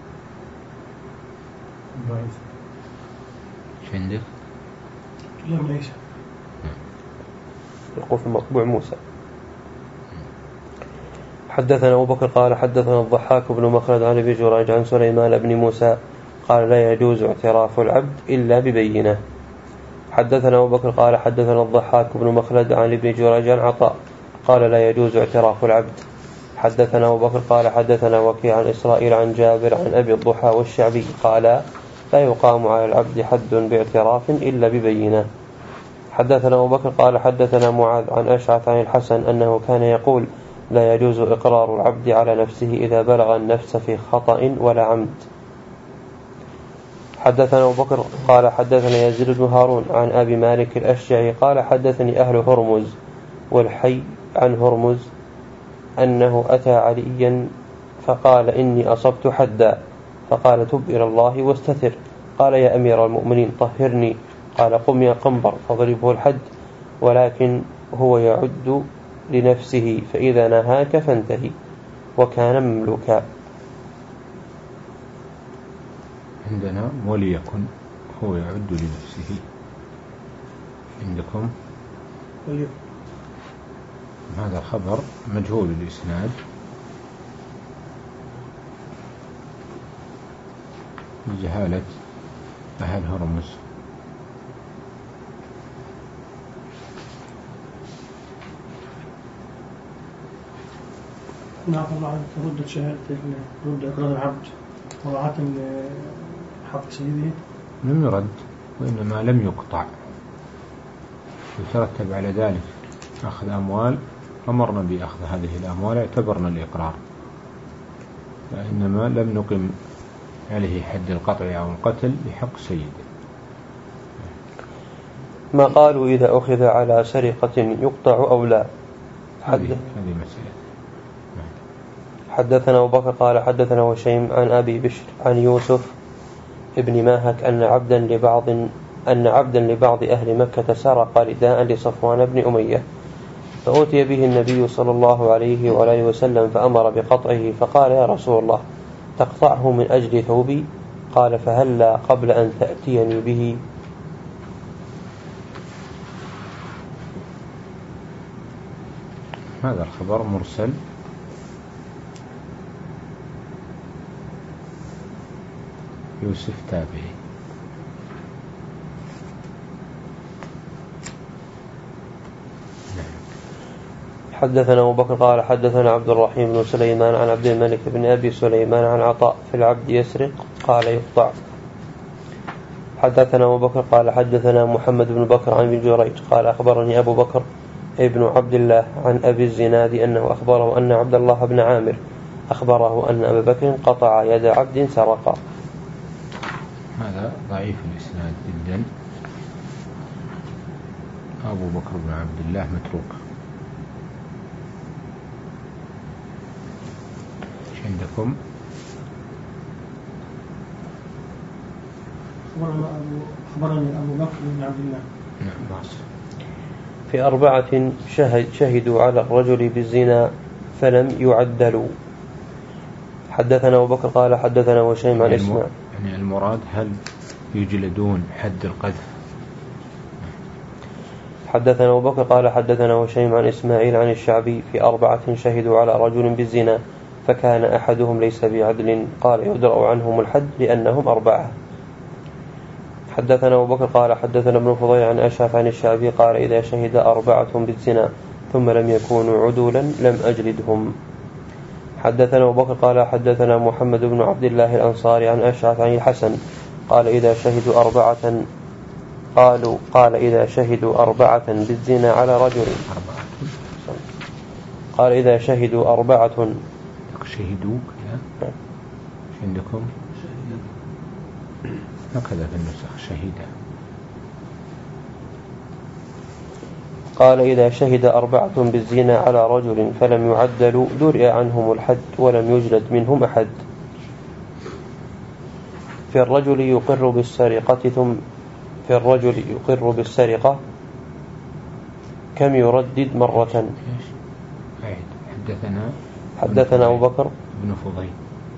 عندك لا ليس يقول في مطبوع موسى. حدثنا أبو بكر قال حدثنا الضحاك بن مخلد عن ابي جريج عن سليمان بن موسى قال لا يجوز اعتراف العبد إلا ببينة. حدثنا أبو بكر قال حدثنا الضحاك بن مخلد عن ابن جريج عن عطاء قال لا يجوز اعتراف العبد. حدثنا أبو بكر قال حدثنا وكيع عن إسرائيل عن جابر عن أبي الضحى والشعبي قال لا يقام على العبد حد باعتراف إلا ببينة. حدثنا أبو بكر قال حدثنا معاذ عن أشعث عن الحسن أنه كان يقول لا يجوز إقرار العبد على نفسه إذا بلغ النفس في خطأ ولا عمد. حدثنا أبو بكر قال حدثنا يزيد بن هارون عن أبي مالك الأشجعي قال حدثني أهل هرمز والحي عن هرمز أنه أتى عليا فقال إني أصبت حدا، فقال تب إلى الله واستتر. قال يا أمير المؤمنين طهرني. قال قم يا قنبر فضربه الحد، ولكن هو يعد لنفسه فإذا نهاك فانتهي، وكان مملوكا. عندنا وليكن هو يعد لنفسه، عندكم وليكن. هذا الخبر مجهول الإسناد لجهالة أهل هرمز. نعم الله ترد شهادة رد إقرار العبد وراعة حق سيده لم يرد، وإنما لم يقطع، يترتب على ذلك أخذ أموال، أمرنا بأخذ هذه الأموال اعتبرنا الإقرار، وإنما لم نقم عليه حد القطع أو القتل بحق سيده. ما قالوا إذا أخذ على سرقة يقطع أو لا. هذه مسألة. حدثنا أبو بكر قال حدثنا وشيم عن أبي بشر عن يوسف ابن ماهك أن عبدا لبعض أن عبدا لبعض أهل مكة سرق رداء لصفوان بن أمية، فأتي به النبي صلى الله عليه وآله وسلم فأمر بقطعه، فقال يا رسول الله تقطعه من أجل ثوبي؟ قال فهلا قبل أن تأتيني به. هذا الخبر مرسل يوسف تابعي. حدثنا أبو بكر قال حدثنا عبد الرحيم بن سليمان عن عبد الملك بن أبي سليمان عن عطاء في العبد يسرق قال يقطع. حدثنا أبو بكر قال حدثنا محمد بن بكر عن ابن جريج قال أخبرني أبو بكر ابن عبد الله عن أبي الزناد أنه أخبره أن عبد الله بن عامر أخبره أن أبا بكر قطع يد عبد سرق. هذا ضعيف الإسناد جدا. أبو بكر بن عبد الله متروك. ايش عندكم؟ أخبرني أبو بكر بن عبد الله. نعم باص. في أربعة شهد شهدوا على الرجل بالزنا فلم يعدلوا. حدثنا أبو بكر قال حدثنا وشيم عن إسماعيل. يعني المراد هل يجلدون حد القذف؟ حدثنا أبو بكر قال حدثنا وشيم عن إسماعيل عن الشعبي في أربعة شهدوا على رجل بالزنا فكان أحدهم ليس بعدل قال يدرأ عنهم الحد لأنهم أربعة. حدثنا أبو بكر قال حدثنا ابن فضيل عن أشعث عن الشعبي قال إذا شهد أربعة بالزنا ثم لم يكونوا عدولا لم أجلدهم. حدثنا أبو بكر قال حدثنا محمد بن عبد الله الأنصاري عن أشعث عن الحسن قال إذا شهدوا أربعة قالوا قال إذا شهدوا أربعة بالزنا على رجل قال إذا شهدوا أربعة شهدوا كذا عندكم هكذا في النسخ شهيدا. قال إذا شهد أربعة بالزنا على رجل فلم يعدلوا درئ عنهم الحد ولم يجلد منهم أحد. في الرجل يقر بالسرقة ثم في الرجل يقر بالسرقة كم يردد مرة. حدثنا حدثنا أبو بكر بن فضيل.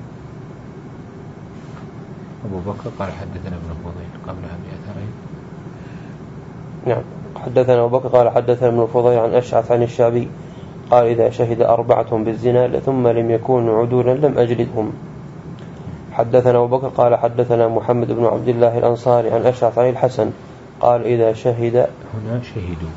أبو بكر قال حدثنا ابن فضيل قبلها بأثرين. نعم. حدثنا أبو بكر قال حدثنا ابن فضيل عن أشعث عن الشعبي قال إذا شهد أربعة بالزنا ثم لم يكونوا عدولا لم أجلدهم. حدثنا أبو بكر قال حدثنا محمد بن عبد الله الأنصاري عن أشعث عن الحسن قال إذا شهد هنا شهدوا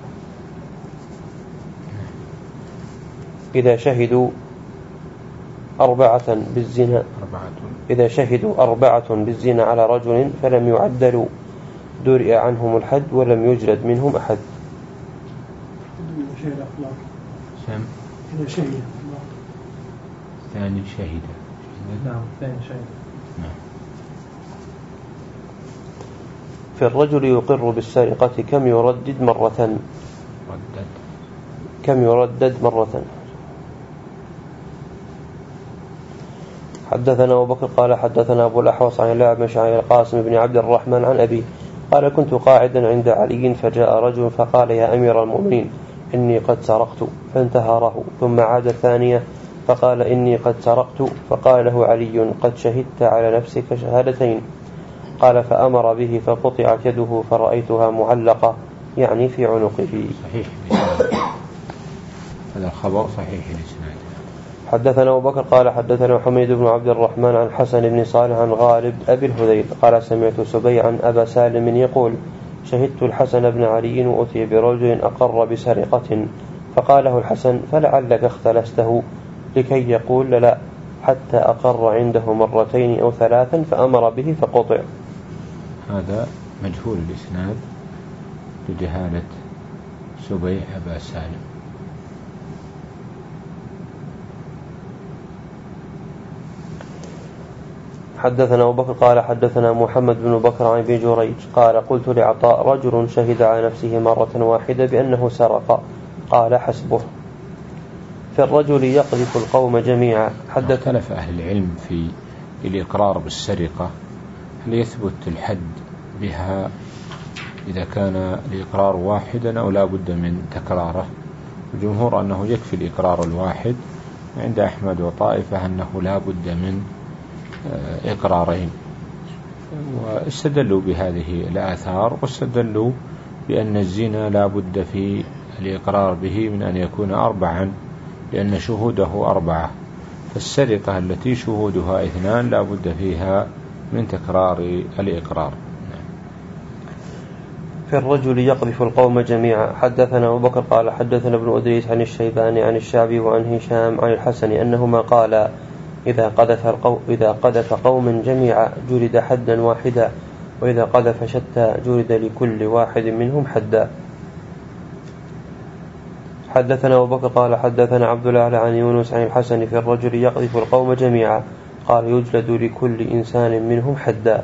إذا شهدوا أربعة بالزنا أربعة إذا شهدوا أربعة بالزنا على رجل فلم يعدلوا درئ عنهم الحد ولم يجلد منهم أحد. سم إذا شهد ثاني شهد. نعم ثاني شهد. نعم. في الرجل يقر بالسرقة كم يردد مرة؟ ردد كم يردد مرة؟ حدثنا أبو بكر قال حدثنا أبو الأحوص عن الأعمش عن القاسم بن عبد الرحمن عن أبي قال كنت قاعدا عند علي فجاء رجل فقال يا أمير المؤمنين إني قد سرقت فانتهره ثم عاد ثانية فقال إني قد سرقت فقال له علي قد شهدت على نفسك شهادتين قال فأمر به فقطعت يده فرأيتها معلقة يعني في عنقه. صحيح هذا الخبر صحيح الإسناد. حدثنا أبو بكر قال حدثنا حميد بن عبد الرحمن عن حسن بن صالح عن غالب أبي الهذيل قال سمعت سبيعا أبا سالم يقول شهدت الحسن بن علي وأتي برجل أقر بسرقة فقال له الحسن فلعلك اختلسته لكي يقول لا حتى أقر عنده مرتين أو ثلاثا فأمر به فقطع. هذا مجهول الإسناد لجهالة سبيع أبا سالم. حدثنا أبو بكر قال حدثنا محمد بن بكر عن ابن جريج قال قلت لعطاء رجل شهد على نفسه مرة واحدة بأنه سرق قال حسبه. في الرجل يقذف القوم جميعا. حدث اختلف أهل العلم في الإقرار بالسرقة هل يثبت الحد بها إذا كان الإقرار واحدا أو لا بد من تكراره. الجمهور أنه يكفي الإقرار الواحد عند أحمد وطائفة أنه لا بد من إقرارين واستدلوا بهذه الآثار واستدلوا بأن الزنا لا بد في الإقرار به من أن يكون أربعا لأن شهوده أربعة فالسرقة التي شهودها اثنان لا بد فيها من تكرار الإقرار. في الرجل يقذف القوم جميعا. حدثنا أبو بكر قال حدثنا ابن أدريس عن الشيباني عن الشعبي وعن هشام عن الحسن أنهما قالا إذا قذف القوم إذا قذف قوم جميعا جلد حدا واحدا وإذا قذف شتى جلد لكل واحد منهم حدا. حدثنا أبو بكر قال حدثنا عبد الله عن يونس عن الحسن في الرجل يقذف القوم جميعا قال يجلد لكل إنسان منهم حدا.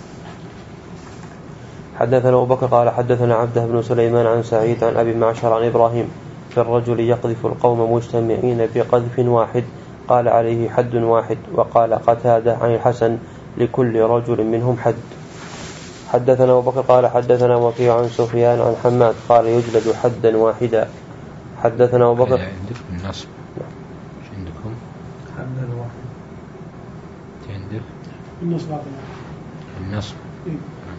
حدثنا أبو بكر قال حدثنا عبده بن سليمان عن سعيد عن أبي معشر عن إبراهيم في الرجل يقذف القوم مجتمعين بقذف واحد قال عليه حد واحد. وقال قتادة عن الحسن لكل رجل منهم حد. حدثنا أبو بكر قال حدثنا وكيع عن سفيان عن حماد قال يجلد حدا واحدا. حدثنا أبو بكر عندكم النصب ايش عندكم حدا واحد عندك النصب النصب إيه؟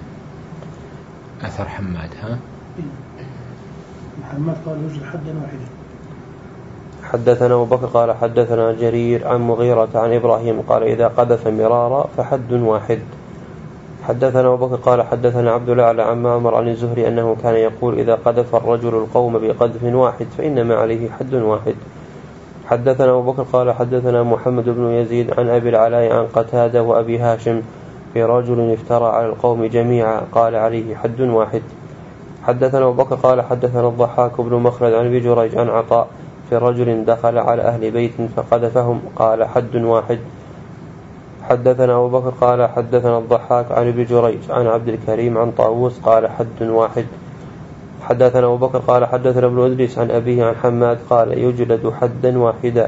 أثر حماد ها إيه؟ محمد قال يجلد حدا واحدا. حدثنا أبو بكر قال حدثنا جرير عن مغيرة عن إبراهيم قال إذا قذف مرارا فحد واحد. حدثنا أبو بكر قال حدثنا عبد الأعلى عن معمر عن الزهري أنه كان يقول إذا قذف الرجل القوم بقذف واحد فإنما عليه حد واحد. حدثنا أبو بكر قال حدثنا محمد بن يزيد عن أبي العلاء عن قتادة وأبي هاشم في رجل افترى على القوم جميعا قال عليه حد واحد. حدثنا أبو بكر قال حدثنا الضحاك بن مخلد عن أبي جريج عن عطاء في رجل دخل على أهل بيت فقذفهم قال حد واحد. حدثنا أبو بكر قال حدثنا الضحاك عن ابن جريج عن عبد الكريم عن طاووس قال حد واحد. حدثنا أبو بكر قال حدثنا ابن أدريس عن أبيه عن حماد قال يجلد حدا واحدا.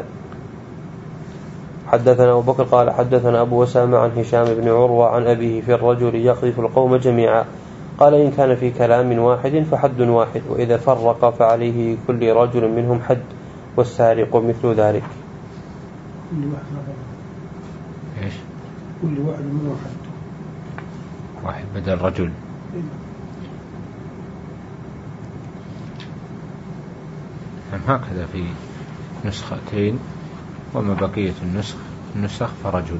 حدثنا أبو بكر قال حدثنا أبو أسامة عن هشام بن عروة عن أبيه في الرجل يقذف القوم جميعا قال إن كان في كلام واحد فحد واحد وإذا فرق فعليه كل رجل منهم حد والسارق مثل ذلك. كل واحد إيش؟ كل واحد منهم حد واحد بدل رجل. نعم هكذا في نسختين وما بقية النسخ النسخ فرجل.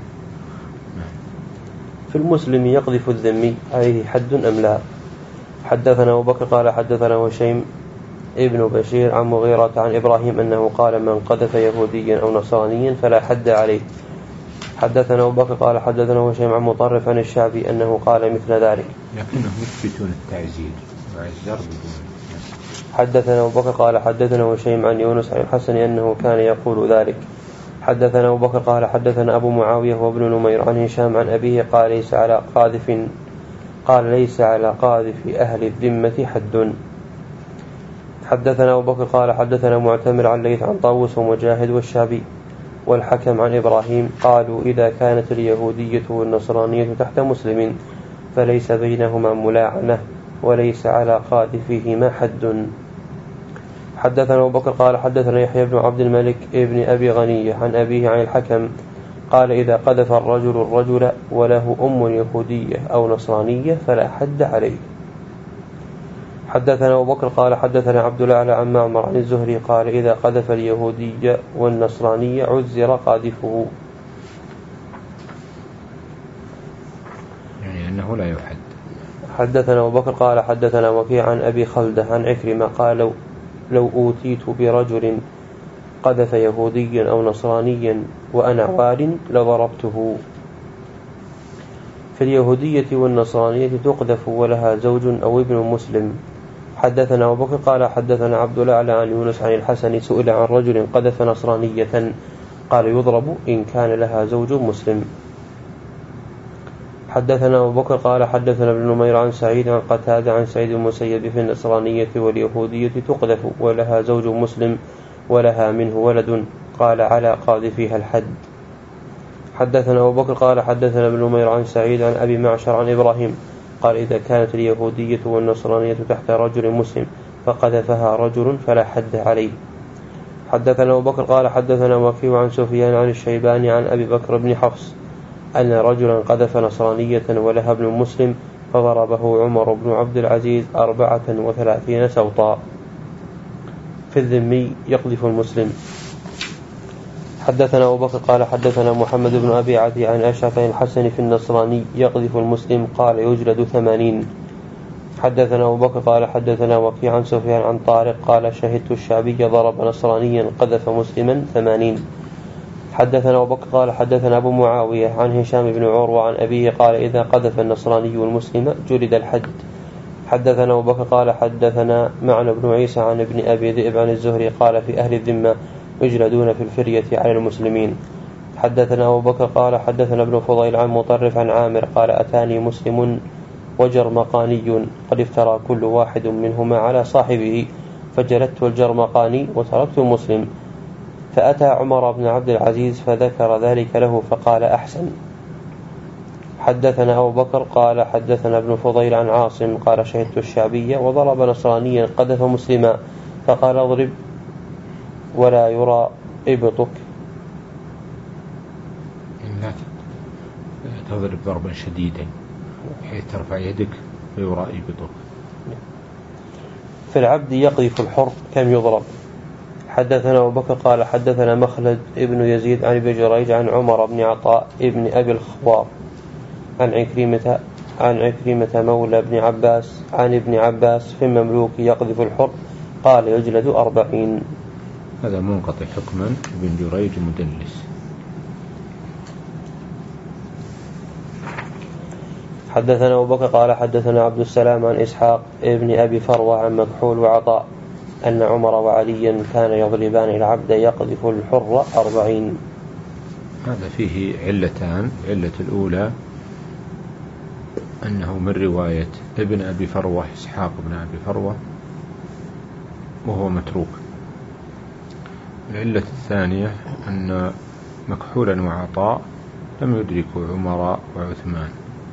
في المسلم يقذف الذمي عليه حد أم لا. حدثنا أبو بكر قال حدثنا وشيم ابن بشير عن مغيرة عن إبراهيم أنه قال من قذف يهوديا أو نصرانيا فلا حد عليه. حدثنا أبو بكر قال حدثنا هشيم عن مطرف عن الشعبي أنه قال مثل ذلك، لكنهم يثبتون التعزير وعزار بدون. حدثنا أبو بكر قال حدثنا هشيم عن يونس عن الحسن أنه كان يقول ذلك. حدثنا أبو بكر قال حدثنا أبو معاوية وابن نمير عن هشام عن أبيه قال ليس على قاذف قال ليس على قاذف أهل الذمة حد. حدثنا أبو بكر قال حدثنا معتمر عن ليث عن طاووس ومجاهد والشعبي والحكم عن إبراهيم قالوا إذا كانت اليهودية والنصرانية تحت مسلم فليس بينهما ملاعنة وليس على قاذفهما حد. حدثنا أبو بكر قال حدثنا يحيى بن عبد الملك ابن أبي غنية عن أبيه عن الحكم قال إذا قذف الرجل الرجل وله أم يهودية أو نصرانية فلا حد عليه. حدثنا أبو بكر قال حدثنا عبد الأعلى عن معمر عن الزهري قال إذا قذف اليهودية والنصرانية عزر قاذفه، يعني أنه لا يحد. حدثنا أبو بكر قال حدثنا وكيع عن أبي خلدة عن عكرمة قال لو, لو أوتيت برجل قذف يهوديا أو نصرانيا وأنا وال لضربته. في اليهودية والنصرانية تقذف ولها زوج أو ابن مسلم. حدثنا أبو بكر قال حدثنا عبد الأعلى عن يونس عن الحسن سئل عن رجل قذف نصرانية قال يضرب إن كان لها زوج مسلم. حدثنا أبو بكر قال حدثنا ابن نمير عن سعيد عن قتادة عن سعيد المسيب في النصرانية واليهودية تقذف ولها زوج مسلم ولها منه ولد قال على قاذفها الحد. حدثنا أبو بكر قال حدثنا ابن نمير عن سعيد عن أبي معشر عن إبراهيم قال إذا كانت اليهودية والنصرانية تحت رجل مسلم فقذفها رجل فلا حد عليه. حدثنا أبو بكر قال حدثنا وكيع عن سفيان عن الشيباني عن أبي بكر بن حفص أن رجلا قذف نصرانية ولها ابن مسلم فضربه عمر بن عبد العزيز أربعة وثلاثين سوطا. في الذمي يقذف المسلم. حدثنا أبو بكر قال حدثنا محمد بن أبي عدي عن أشعث الحسن في النصراني يقذف المسلم قال يجلد ثمانين. حدثنا أبو بكر قال حدثنا وكيع عن سفيان عن طارق قال شهدت الشعبي ضرب نصرانيا قذف مسلما ثمانين. حدثنا أبو بكر قال حدثنا أبو معاوية عن هشام بن عروة عن أبيه قال إذا قذف النصراني المسلم جلد الحد. حدثنا أبو بكر قال حدثنا معن بن عيسى عن ابن أبي ذئب عن الزهري قال في أهل الذمة يجلدون في الفرية على المسلمين. حدثنا أبو بكر قال حدثنا ابن فضيل عن مطرف عن عامر قال أتاني مسلم وجرمقاني قد افترى كل واحد منهما على صاحبه فجلدت الجرمقاني وتركت المسلم. فأتى عمر بن عبد العزيز فذكر ذلك له فقال أحسن. حدثنا أبو بكر قال حدثنا ابن فضيل عن عاصم قال شهدت الشعبية وضرب نصرانيا قذف مسلما فقال اضرب ولا يرى إبطك. لا تضرب ضربا شديدا حيث ترفع يدك ويرى إبطك. في العبد يقذف الحر كم يضرب. حدثنا أبو بكر قال حدثنا مخلد ابن يزيد عن ابن جريج عن عمر بن عطاء ابن أبي الخوار عن عكرمة عن عكرمة مولى ابن عباس عن ابن عباس في المملوك يقذف الحر قال يجلد أربعين. هذا منقطع حكما ابن جريج مدلس. حدثنا أبو بكر قال حدثنا عبد السلام عن إسحاق ابن أبي فروة عن مكحول وعطاء أن عمر وعليا كان يضربان العبد يقذف الحر أربعين. هذا فيه علتان. علة الأولى أنه من رواية ابن أبي فروة إسحاق بن أبي فروة وهو متروك. العلة الثانية أن مكحولا وعطاء لم يدركوا عمر وعثمان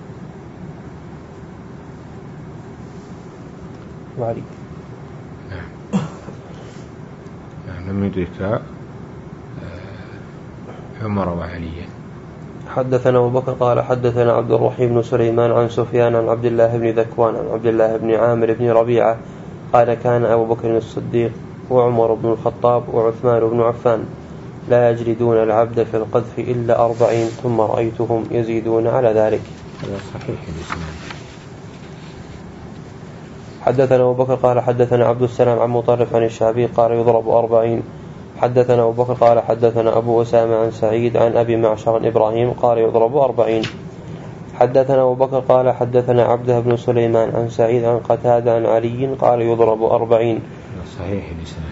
وعلي. نعم. نعم لم يدرك عمر وعليا. حدثنا أبو بكر قال حدثنا عبد الرحيم بن سليمان عن سفيان عن عبد الله بن ذكوان عن عبد الله بن عامر بن ربيعة قال كان أبو بكر الصديق وعمر بن الخطاب وعثمان بن عفان لا يجلدون العبد في القذف إلا أربعين ثم رأيتهم يزيدون على ذلك. هذا صحيح الإسلام. حدثنا أبو بكر قال حدثنا عبد السلام عن مطرف عن الشعبي قال يضرب أربعين. حدثنا أبو بكر قال حدثنا أبو أسامة عن سعيد عن أبي معشر عن إبراهيم قال يضرب أربعين. حدثنا أبو بكر قال حدثنا عبده بن سليمان عن سعيد عن قتادة عن علي قال يضرب أربعين. صحيح الإسناد.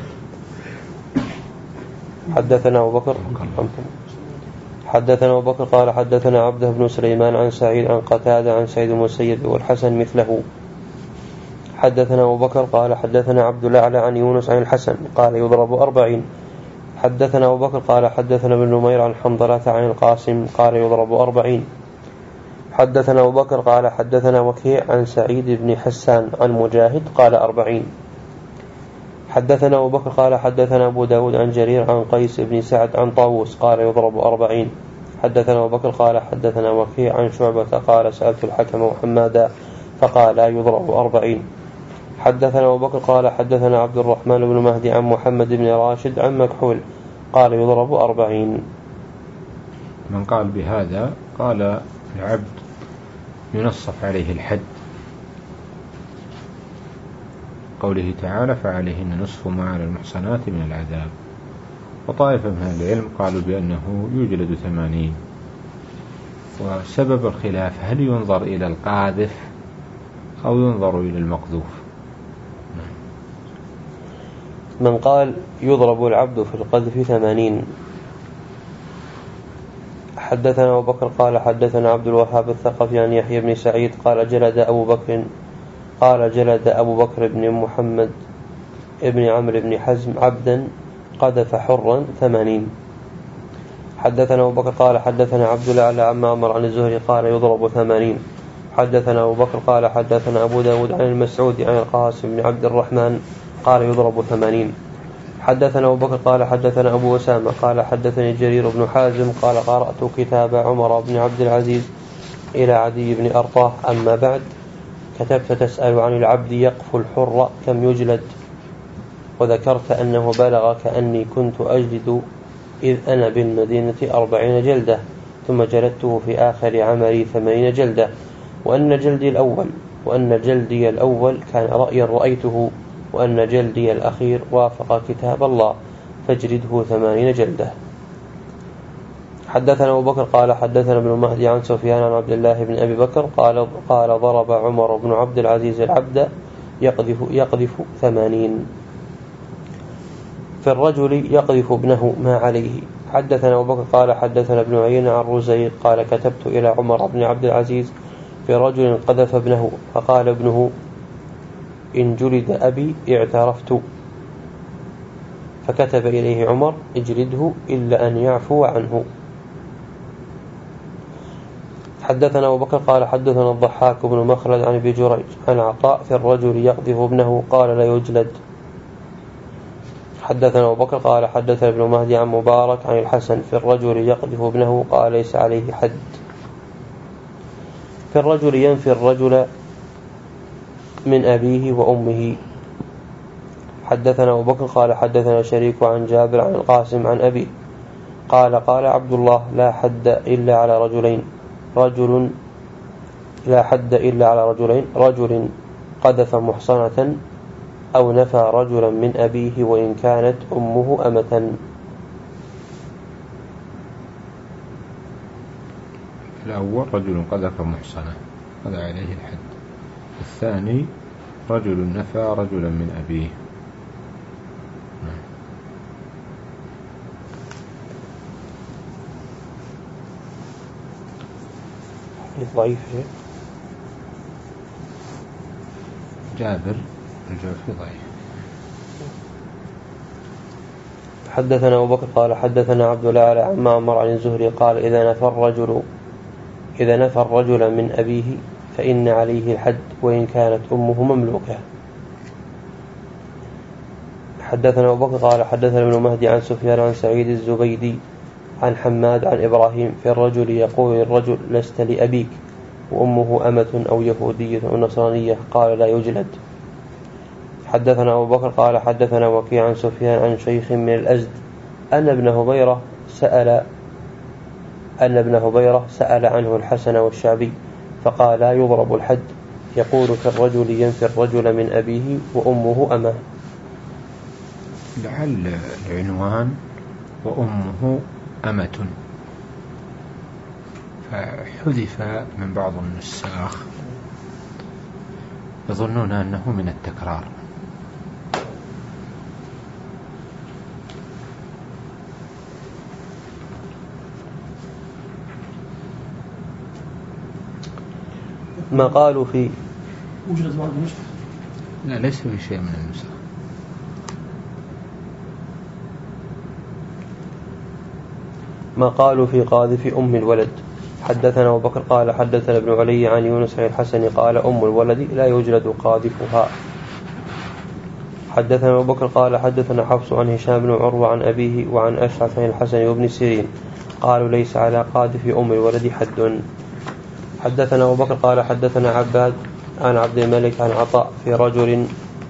حدثنا أبو بكر حدثنا أبو بكر قال حدثنا عبده بن سليمان عن سعيد عن قتادة عن سعيد المسيب والحسن مثله. حدثنا أبو بكر قال حدثنا عبد الأعلى عن يونس عن الحسن قال يضرب أربعين. حدثنا أبو بكر قال حدثنا ابن نمير عن حنظلة عن القاسم قال يضرب أربعين. حدثنا أبو بكر قال حدثنا وكيع عن سعيد بن حسان عن مجاهد قال أربعين. حدثنا أبو بكر قال حدثنا أبو داود عن جرير عن قيس بن سعد عن طاووس قال يضرب أربعين. حدثنا أبو بكر قال حدثنا وكيع عن شعبة قال سألت الحكم وحمادا فقال لا يضرب أربعين. حدثنا أبو بكر قال حدثنا عبد الرحمن بن مهدي عن محمد بن راشد عن مكحول قال يضرب أربعين. من قال بهذا قال العبد ينصف عليه الحد، قوله تعالى فعليهن نصف ما على المحصنات من العذاب. وطائفة من أهل العلم قالوا بأنه يجلد ثمانين. وسبب الخلاف هل ينظر إلى القاذف أو ينظر إلى المقذوف؟ من قال يضرب العبد في القذف ثمانين. حدثنا أبو بكر قال حدثنا عبد الوهاب الثقفي عن يحيى بن سعيد قال جلد أبو بكر قال جلد أبو بكر بن محمد ابن عمرو بن حزم عبدا قذف حرا ثمانين. حدثنا أبو بكر قال حدثنا عبد الأعلى عن معمر عن الزهري قال يضرب ثمانين. حدثنا أبو بكر قال حدثنا أبو داود عن المسعود عن القاسم بن عبد الرحمن قال يضرب ثمانين. حدثنا أبو بكر قال حدثنا أبو أسامة قال حدثني جرير بن حازم قال قرأت كتاب عمر بن عبد العزيز إلى عدي بن أرطاه. أما بعد كتبت تسأل عن العبد يقف الحر كم يجلد، وذكرت أنه بلغ كأني كنت أجلد إذ أنا بالمدينة أربعين جلدة ثم جلدته في آخر عمري ثمانين جلدة، وأن جلدي الأول وأن جلدي الأول كان رأيا رأيته، وأن جلدي الأخير وافق كتاب الله فاجلده ثمانين جلدة. حدثنا أبو بكر قال حدثنا ابن مهدي عن سفيان عن عبد الله بن أبي بكر قال قال ضرب عمر بن عبد العزيز العبد يقذف, يقذف ثمانين. في الرجل يقذف ابنه ما عليه. حدثنا أبو بكر قال حدثنا ابن عيينة عن رزيق قال كتبت إلى عمر بن عبد العزيز في رجل قذف ابنه فقال ابنه إن جلد أبي اعترفت، فكتب إليه عمر اجلده إلا أن يعفو عنه. حدثنا أبو بكر قال حدثنا الضحاك بن مخلد عن أبي جريج عن عطاء في الرجل يقذف ابنه قال لا يجلد. حدثنا أبو بكر قال حدثنا ابن مهدي عن مبارك عن الحسن في الرجل يقذف ابنه قال ليس عليه حد. في الرجل ينفي الرجل من أبيه وأمه. حدثنا أبو بكر قال حدثنا شريك عن جابر عن القاسم عن أبيه قال قال عبد الله لا حد إلا على رجلين رجل لا حد إلا على رجلين رجل قذف محصنة أو نفى رجلا من أبيه وإن كانت أمه أمة. الأول رجل قذف محصنة هذا عليه الحد. الثاني رجل نفى رجلا من أبيه. ضعيف جابر رجع في ضعيف. حدثنا أبو بكر قال حدثنا عبد الأعلى عن معمر عن الزهري قال إذا نفى الرجل إذا نفى الرجل من أبيه فإن عليه الحد وإن كانت أمه مملوكة. حدثنا أبو بكر قال حدثنا ابن مهدي عن سفيان عن سعيد الزبيدي عن حماد عن إبراهيم في الرجل يقول الرجل لست لأبيك وأمه أمة أو يهودية أو نصرانية قال لا يجلد. حدثنا أبو بكر قال حدثنا وكيع عن سفيان عن شيخ من الأزد أن ابن هبيرة سأل أن ابن هبيرة سأل عنه الحسن والشعبي فقال لا يضرب الحد يقول في الرجل ينفي الرجل من أبيه وأمه أمه. لعل العنوان وأمه أمة، فحذف من بعض النساخ يظنون أنه من التكرار. ما قالوا في وجدت بعض النسخ؟ لا، ليس في شيء من النسخ. ما قالوا في قاذف أم الولد. حدثنا أبو بكر قال حدثنا ابن علي عن يونس عن الحسن قال أم الولد لا يجلد قاذفها. حدثنا أبو بكر قال حدثنا حفص عن هشام بن عروة عن أبيه وعن أشعث عن الحسن وابن سيرين قالوا ليس على قاذف أم الولد حد. حدثنا أبو بكر قال حدثنا عباد عن عبد الملك عن عطاء في رجل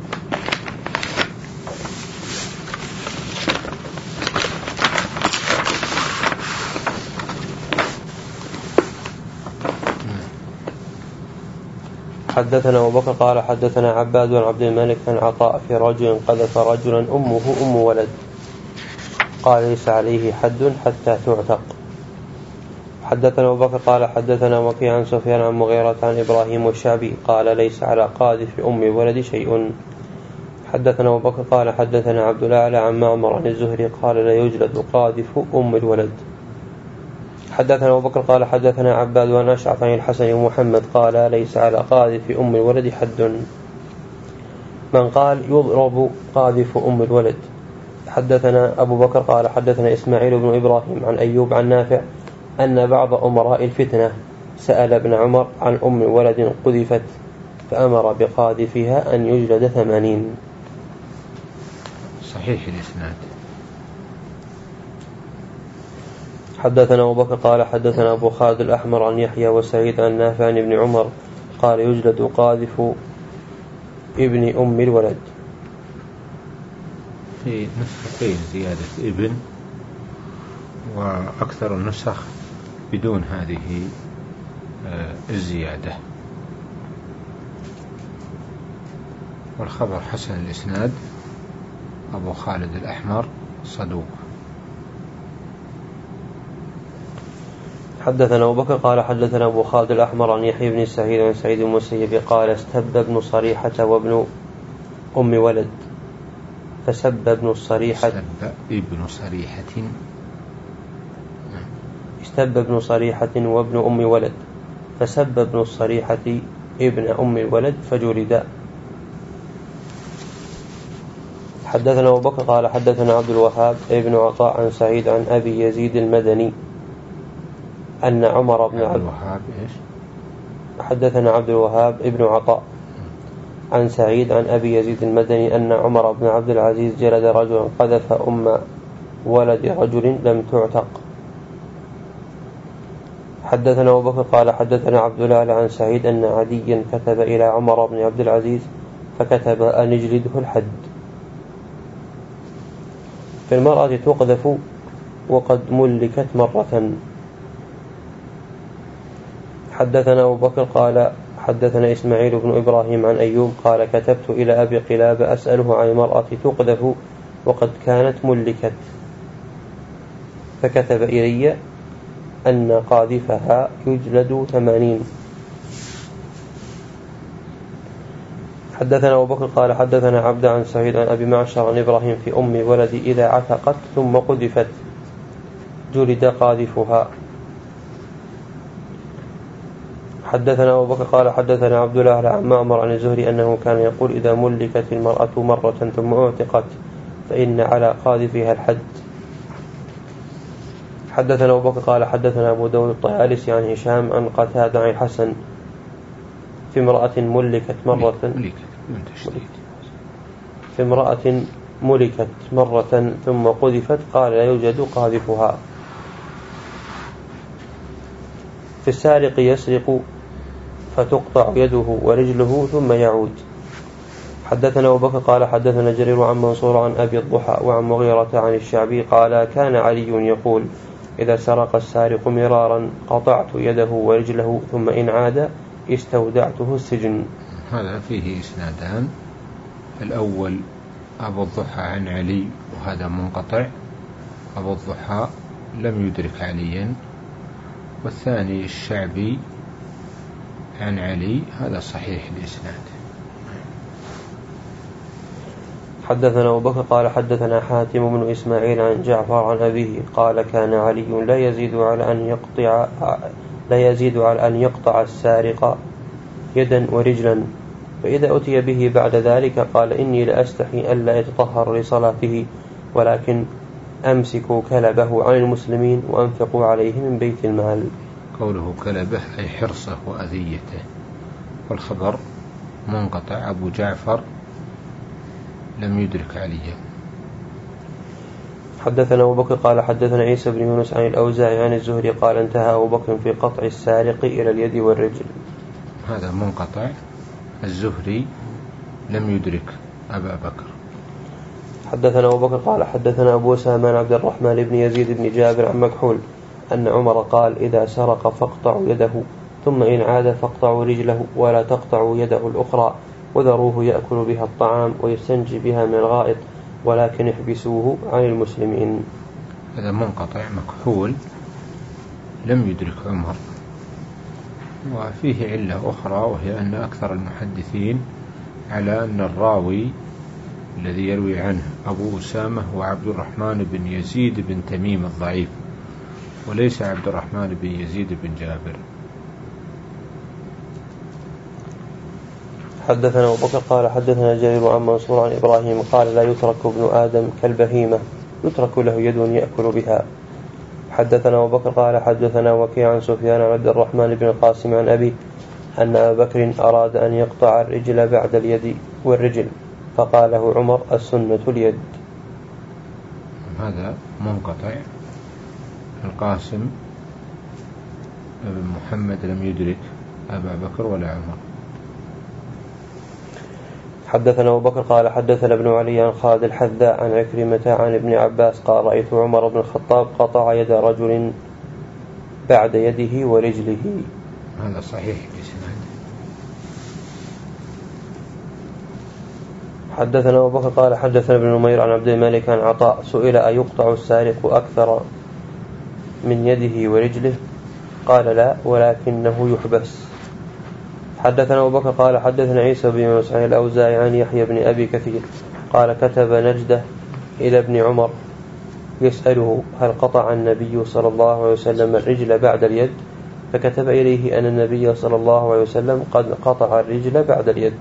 حدثنا أبو بكر قال حدثنا عباد عن عبد الملك عن عطاء في رجل قذف رجلا أمه أم ولد قال ليس عليه حد حتى تعتق. حدثنا أبو بكر قال حدثنا وكيع عن سفيان عن مغيرة عن إبراهيم والشعبي قال ليس على قاذف أم الولد شيء. حدثنا أبو بكر قال حدثنا عبد الأعلى عن معمر عن الزهري قال لا يجلد قاذف أم الولد. حدثنا أبو بكر قال حدثنا عباد وعن أشعث عن الحسن ومحمد قال ليس على قاذف أم الولد حد. من قال يضرب قاذف أم الولد. حدثنا أبو بكر قال حدثنا إسماعيل بن إبراهيم عن أيوب عن نافع أن بعض أمراء الفتنة سأل ابن عمر عن أم ولد قذفت فأمر بقاذفها أن يجلد ثمانين. صحيح الإسناد. حدثنا أبو بكر قال حدثنا أبو خالد الأحمر عن يحيى وسعيد عن نافع عن ابن عمر قال يجلد قاذف ابن أم الولد. في نسختين زيادة ابن، وأكثر النسخ بدون هذه الزيادة. والخبر حسن الإسناد. أبو خالد الأحمر صدوق. حدثنا أبو بكر قال حدثنا أبو خالد الأحمر عن يحيى بن سعيد عن سعيد المسيب قال استب ابن صريحة وابن أم ولد فسب ابن الصريحة استب ابن صريحة استب ابن صريحة وابن أم ولد فسب ابن الصريحة ابن أم الولد فجلد. حدثنا أبو بكر قال حدثنا عبد الوهاب ابن عطاء عن سعيد عن أبي يزيد المدني أن عمر بن عبد الوهاب إيش؟ حدثنا عبد الوهاب ابن عطاء عن سعيد عن أبي يزيد المدني أن عمر بن عبد العزيز جلد رجلا قذف أم ولد رجل لم تعتق. حدثنا أبو بكر قال حدثنا عبد الله عن سعيد أن عديا كتب إلى عمر بن عبد العزيز فكتب أن يجلده الحد. في المرأة تقذف وقد ملكت مرة. حدثنا أبو بكر قال حدثنا إسماعيل بن إبراهيم عن أيوب قال كتبت إلى أبي قلابة أسأله عن المرأة تقذف وقد كانت ملكت فكتب إلي أن قاذفها يجلد ثمانين. حدثنا أبو بكر قال حدثنا عبد عن سعيد عن أبي معشر عن إبراهيم في أم ولد إذا عتقت ثم قذفت جلد قاذفها. حدثنا أبو بكر قال حدثنا عبد الله عن معمر عن الزهري أنه كان يقول إذا ملكت المرأة مرة ثم اعتقت فإن على قاذفها الحد. حدثنا أبو بكر قال حدثنا أبو داود الطيالسي عن هشام عن قتادة عن الحسن في امرأة ملكت مرة في امرأة ملكت مرة ثم قذفت قال لا يوجد قاذفها. في السارق يسرق فتقطع يده ورجله ثم يعود. حدثنا أبو بكر قال حدثنا جرير عن منصور عن أبي الضحى وعن مغيرة عن الشعبي قال كان علي يقول إذا سرق السارق مرارا قطعت يده ورجله ثم إن عاد استودعته السجن. هذا فيه إسنادان، الأول أبو الضحى عن علي وهذا منقطع، أبو الضحى لم يدرك عليا، والثاني الشعبي عن علي هذا صحيح الإسناد. حدثنا أبو بكر قال حدثنا حاتم بن إسماعيل عن جعفر عن أبيه قال كان علي لا يزيد على أن يقطع لا يزيد على أن يقطع السارق يدا ورجلا، فإذا أتي به بعد ذلك قال إني لأستحي ألا يتطهر لصلاته، ولكن أمسكوا كلبه عن المسلمين وأنفقوا عليه من بيت المال. قوله كلبه أي حرصه وأذيته، والخبر منقطع، أبو جعفر لم يدرك عليا. حدثنا أبو بكر قال حدثنا عيسى بن يونس عن الأوزاعي عن الزهري قال انتهى أبو بكر في قطع السارق إلى اليد والرجل. هذا منقطع، الزهري لم يدرك أبا بكر. حدثنا أبو بكر قال حدثنا أبو سامان عبد الرحمن بن يزيد بن جابر عن مكحول أن عمر قال إذا سرق فاقطعوا يده، ثم إن عاد فاقطعوا رجله، ولا تقطعوا يده الأخرى وذروه يأكل بها الطعام ويستنجي بها من الغائط، ولكن احبسوه عن المسلمين. هذا منقطع، مكحول لم يدرك عمر. وفيه علة أخرى، وهي أن أكثر المحدثين على أن الراوي الذي يروي عنه أبو أسامة هو عبد الرحمن بن يزيد بن تميم الضعيف، وليس عبد الرحمن بن يزيد بن جابر. حدثنا أبو بكر قال حدثنا جرير عن منصور عن إبراهيم قال لا يترك ابن آدم كالبهيمة يترك له يد يأكل بها. حدثنا أبو بكر قال حدثنا وكيع عن سفيان عن عبد الرحمن بن القاسم عن أبي أن أبا بكر أراد أن يقطع الرجل بعد اليد والرجل، فقال له عمر السنة اليد. هذا منقطع، القاسم بن محمد لم يدرك أبا بكر ولا عمر. حدثنا أبو بكر قال حدثنا ابن علي عن خالد الحذاء عن عكرمة عن ابن عباس قال رأيت عمر بن الخطاب قطع يد رجل بعد يده ورجله. هذا صحيح بإسناد. حدثنا أبو بكر قال حدثنا ابن نمير عن عبد الملك عن عطاء سئل أيقطع السارق أكثر من يده ورجله؟ قال لا، ولكنه يحبس. حدثنا أبو بكر قال حدثنا عيسى بن يونس عن الأوزاعي عن يحيى بن أبي كثير قال كتب نجدة إلى ابن عمر يسأله هل قطع النبي صلى الله عليه وسلم الرجل بعد اليد؟ فكتب إليه أن النبي صلى الله عليه وسلم قد قطع الرجل بعد اليد.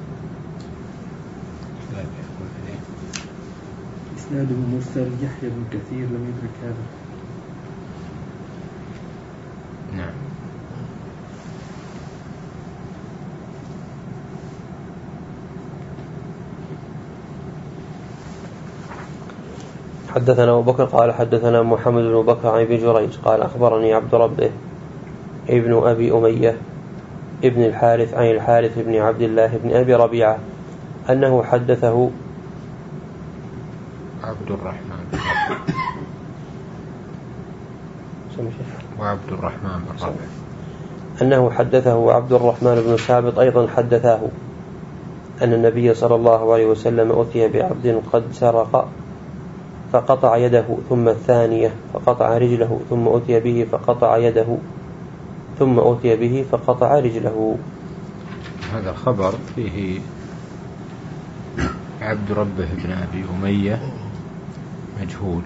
إسناده مرسل، يحيى بن كثير لم يدرك هذا. نعم. حدثنا أبو بكر قال حدثنا محمد بن بكر عن ابن جريج قال أخبرني عبد ربه ابن أبي أمية ابن الحارث عن الحارث بن عبد الله بن أبي ربيعة أنه حدثه عبد الرحمن وعبد الرحمن بن ربيعة أنه حدثه عبد الرحمن بن ثابت أيضا حدثاه أن النبي صلى الله عليه وسلم أتي بعبد قد سرق فقطع يده، ثم الثانية فقطع رجله، ثم أتي به فقطع يده، ثم أتي به فقطع رجله. هذا الخبر فيه عبد ربه بن أبي أمية مجهول.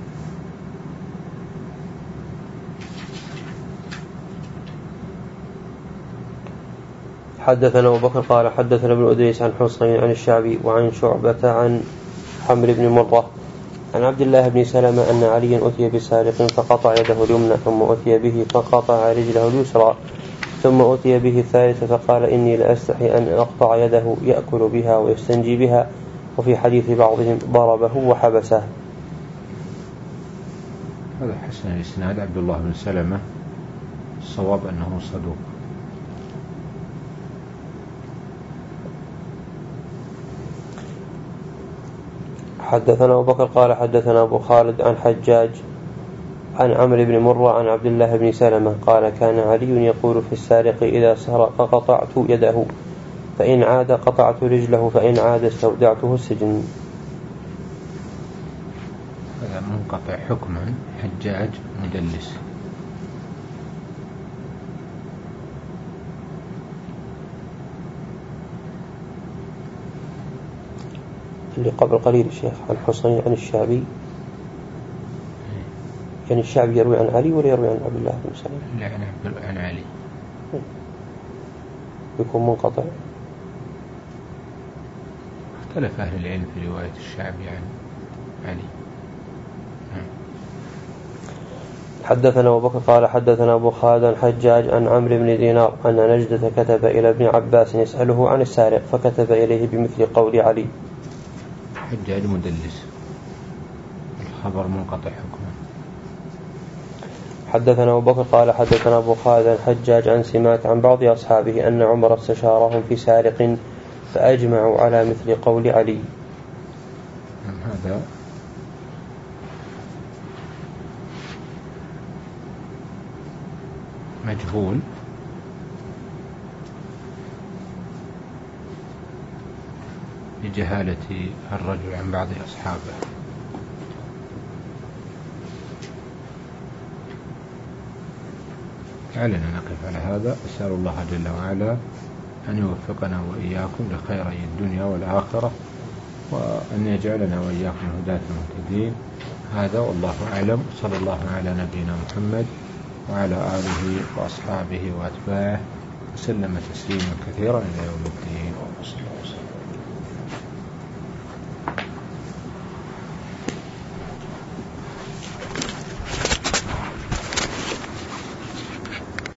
حدثنا أبو بكر قال حدثنا ابن أدريس عن حسين عن الشعبي وعن شعبة عن حمر بن مرة عن عبد الله بن سلمة أن علي أتي بسارق فقطع يده اليمنى، ثم أتي به فقطع رجله اليسرى، ثم أتي به الثالثة فقال إني لأستحي أن أقطع يده يأكل بها ويستنجي بها. وفي حديث بعضهم ضربه وحبسه. هذا حسن الإسناد. عبد الله بن سلمة الصواب أنه صدوق. حدثنا أبو بكر قال حدثنا أبو خالد عن حجاج عن عمرو بن مرة عن عبد الله بن سلمة قال كان علي يقول في السارق إذا سرق قطعت يده فإن عاد قطعت رجله فإن عاد استودعته السجن. هذا منقطع حكما حجاج مدلس. اللي قبل قليل الشيخ عن حسين عن الشعبي، يعني الشعبي يروي عن علي ولا يروي عن عبد الله بن سلمة؟ لا عن عن علي. يكون منقطع. اختلف أهل العلم في رواية الشعبي عن علي. حدثنا أبو بكر قال حدثنا أبو خالد عن حجاج عن عمرو بن دينار أن نجدة كتب إلى ابن عباس يسأله عن السارق فكتب إليه بمثل قول علي. حجاج مدلس، الخبر منقطع حكما. حدثنا أبو بكر قال حدثنا أبو خالد عن حجاج عن سماك عن بعض أصحابه أن عمر استشارهم في سارق فأجمعوا على مثل قول علي. هذا مجهول لجهالة الرجل عن بعض أصحابه. لعلنا نقف على هذا. أسأل الله جل وعلا أن يوفقنا وإياكم لخيري الدنيا والآخرة، وأن يجعلنا وإياكم هداة مهتدين. هذا والله أعلم. صلى الله على نبينا محمد وعلى آله وأصحابه وأتباعه وسلم تسليما كثيرا إلى يوم الدين.